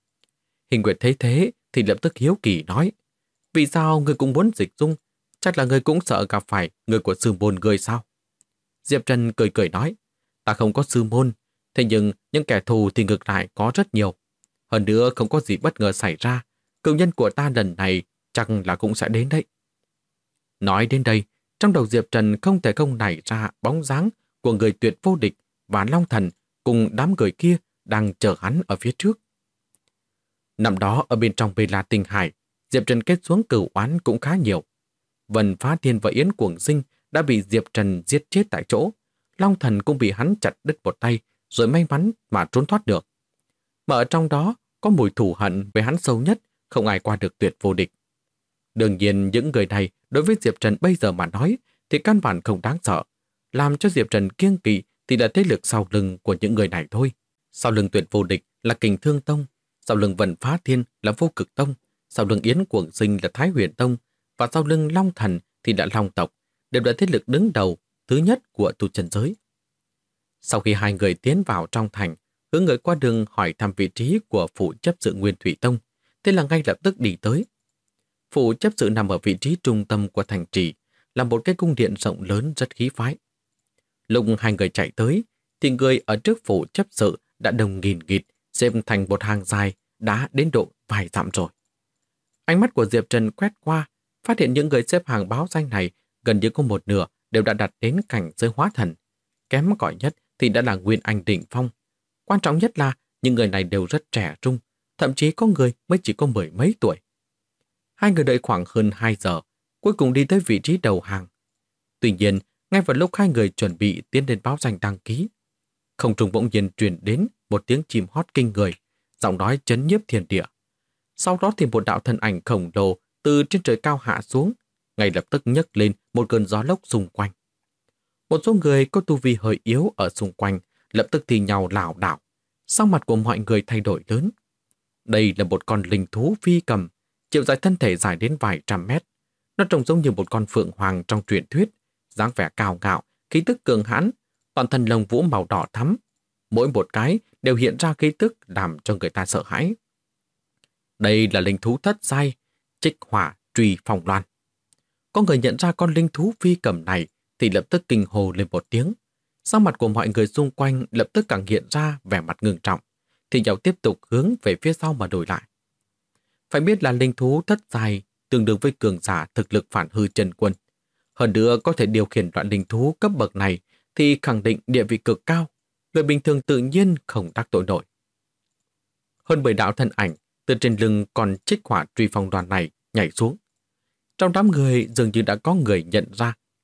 Hi Nguyệt thấy thế thì lập tức hiếu kỳ nói, vì sao người cũng muốn dịch dung? Chắc là người cũng sợ gặp phải người của sư môn người sao? Diệp Trần cười cười nói, ta không có sư môn, thế nhưng những kẻ thù thì ngược lại có rất nhiều. Hơn nữa không có gì bất ngờ xảy ra, cựu nhân của ta lần này chắc là cũng sẽ đến đấy. Nói đến đây, trong đầu Diệp Trần không thể không nảy ra bóng dáng của người tuyệt vô địch và Long Thần cùng đám người kia đang chờ hắn ở phía trước. Năm đó ở bên trong Bê La Tinh Hải, Diệp Trần kết xuống cửu oán cũng khá nhiều. Vân Phá Thiên và Yến Cuồng Sinh đã bị Diệp Trần giết chết tại chỗ. Long Thần cũng bị hắn chặt đứt một tay, rồi may mắn mà trốn thoát được. Mà ở trong đó có mùi thù hận với hắn sâu nhất, không ai qua được tuyệt vô địch. Đương nhiên những người này đối với Diệp Trần bây giờ mà nói thì căn bản không đáng sợ. Làm cho Diệp Trần kiêng kỵ thì là thế lực sau lưng của những người này thôi. Sau lưng tuyệt vô địch là Kình Thương Tông, sau lưng Vân Phá Thiên là Vô Cực Tông, sau lưng Yến Cuồng Sinh là Thái Huyền Tông, và sau lưng Long Thần thì là Long Tộc, đều là thế lực đứng đầu thứ nhất của tu chân giới. Sau khi hai người tiến vào trong thành, hướng người qua đường hỏi thăm vị trí của phủ chấp sự Nguyên Thủy Tông, thế là ngay lập tức đi tới. Phủ chấp sự nằm ở vị trí trung tâm của thành trì, là một cái cung điện rộng lớn rất khí phái. Lúc hai người chạy tới, thì người ở trước phủ chấp sự đã đông nghìn nghịt, xếp thành một hàng dài, đã đến độ vài dặm rồi. Ánh mắt của Diệp Trần quét qua, phát hiện những người xếp hàng báo danh này gần như có một nửa đều đã đạt đến cảnh giới hóa thần. Kém cỏi nhất thì đã là Nguyên Anh đỉnh phong. Quan trọng nhất là những người này đều rất trẻ trung, thậm chí có người mới chỉ có mười mấy tuổi. Hai người đợi khoảng hơn 2 giờ, cuối cùng đi tới vị trí đầu hàng. Tuy nhiên, ngay vào lúc hai người chuẩn bị tiến đến báo danh đăng ký, không trung bỗng nhiên truyền đến một tiếng chim hót kinh người, giọng nói chấn nhiếp thiên địa. Sau đó thì một đạo thân ảnh khổng lồ từ trên trời cao hạ xuống, ngay lập tức nhấc lên một cơn gió lốc xung quanh. Một số người có tu vi hơi yếu ở xung quanh lập tức thì nhào lảo đảo, sắc mặt của mọi người thay đổi lớn. Đây là một con linh thú phi cầm, chiều dài thân thể dài đến vài trăm mét. Nó trông giống như một con phượng hoàng trong truyền thuyết, dáng vẻ cao ngạo, khí tức cường hãn, toàn thân lông vũ màu đỏ thắm. Mỗi một cái đều hiện ra khí tức làm cho người ta sợ hãi. Đây là linh thú thất giai, Trích Hỏa Truy Phong Loan. Có người nhận ra con linh thú phi cầm này thì lập tức kinh hồ lên một tiếng. Sắc mặt của mọi người xung quanh lập tức càng hiện ra vẻ mặt ngưng trọng, thì nhau tiếp tục hướng về phía sau mà đổi lại. Phải biết là linh thú thất giai tương đương với cường giả thực lực phản hư chân quân. Hơn nữa có thể điều khiển loại linh thú cấp bậc này thì khẳng định địa vị cực cao, người bình thường tự nhiên không đắc tội nổi. Hơn 10 đạo thân ảnh từ trên lưng con Trích Hỏa Truy Phong Loan này nhảy xuống. Trong đám người dường như đã có người nhận ra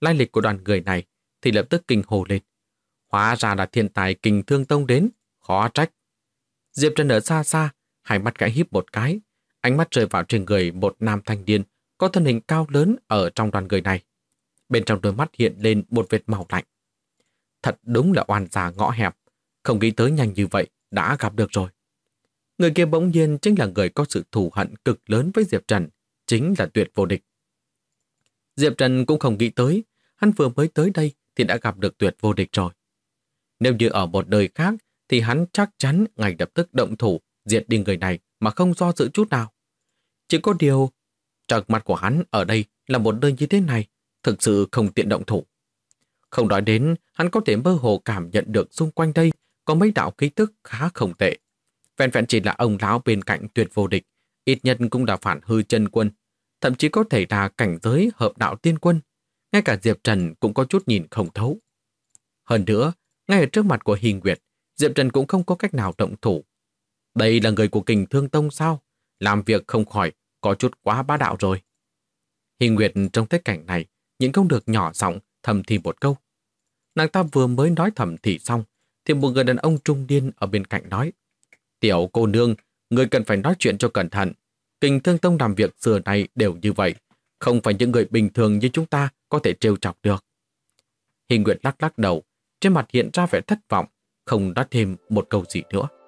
lai lịch của đoàn người này thì lập tức kinh hồ lên. Hóa ra là thiên tài Kình Thương Tông đến, khó trách. Diệp Trần ở xa xa, hai mắt khẽ híp một cái, ánh mắt rơi vào trên người một nam thanh niên có thân hình cao lớn ở trong đoàn người này. Bên trong đôi mắt hiện lên một vệt màu lạnh. Thật đúng là oan gia ngõ hẹp, không nghĩ tới nhanh như vậy đã gặp được rồi. Người kia bỗng nhiên chính là người có sự thù hận cực lớn với Diệp Trần, chính là Tuyệt Vô Địch. Diệp Trần cũng không nghĩ tới, hắn vừa mới tới đây thì đã gặp được Tuyệt Vô Địch rồi. Nếu như ở một đời khác thì hắn chắc chắn ngay lập tức động thủ diệt đi người này mà không do dự chút nào. Chỉ có điều, trước mặt của hắn ở đây là một nơi như thế này, thực sự không tiện động thủ. Không nói đến, hắn có thể mơ hồ cảm nhận được xung quanh đây có mấy đạo khí tức khá không tệ. Vẹn vẹn chỉ là ông lão bên cạnh Tuyệt Vô Địch, ít nhất cũng là phản hư chân quân, thậm chí có thể là cảnh giới hợp đạo tiên quân. Ngay cả Diệp Trần cũng có chút nhìn không thấu. Hơn nữa, ngay ở trước mặt của Hình Nguyệt, Diệp Trần cũng không có cách nào động thủ. Đây là người của Kình Thương Tông sao? Làm việc không khỏi có chút quá bá đạo rồi. Hình Nguyệt trong thế cảnh này nhịn không được nhỏ giọng thầm thì một câu. Nàng ta vừa mới nói thầm thì xong, thì một người đàn ông trung niên ở bên cạnh nói: Tiểu cô nương, người cần phải nói chuyện cho cẩn thận. Kình Thương Tông làm việc xưa nay đều như vậy, không phải những người bình thường như chúng ta có thể trêu chọc được. Hình Nguyệt lắc lắc đầu, trên mặt hiện ra vẻ thất vọng, không nói thêm một câu gì nữa.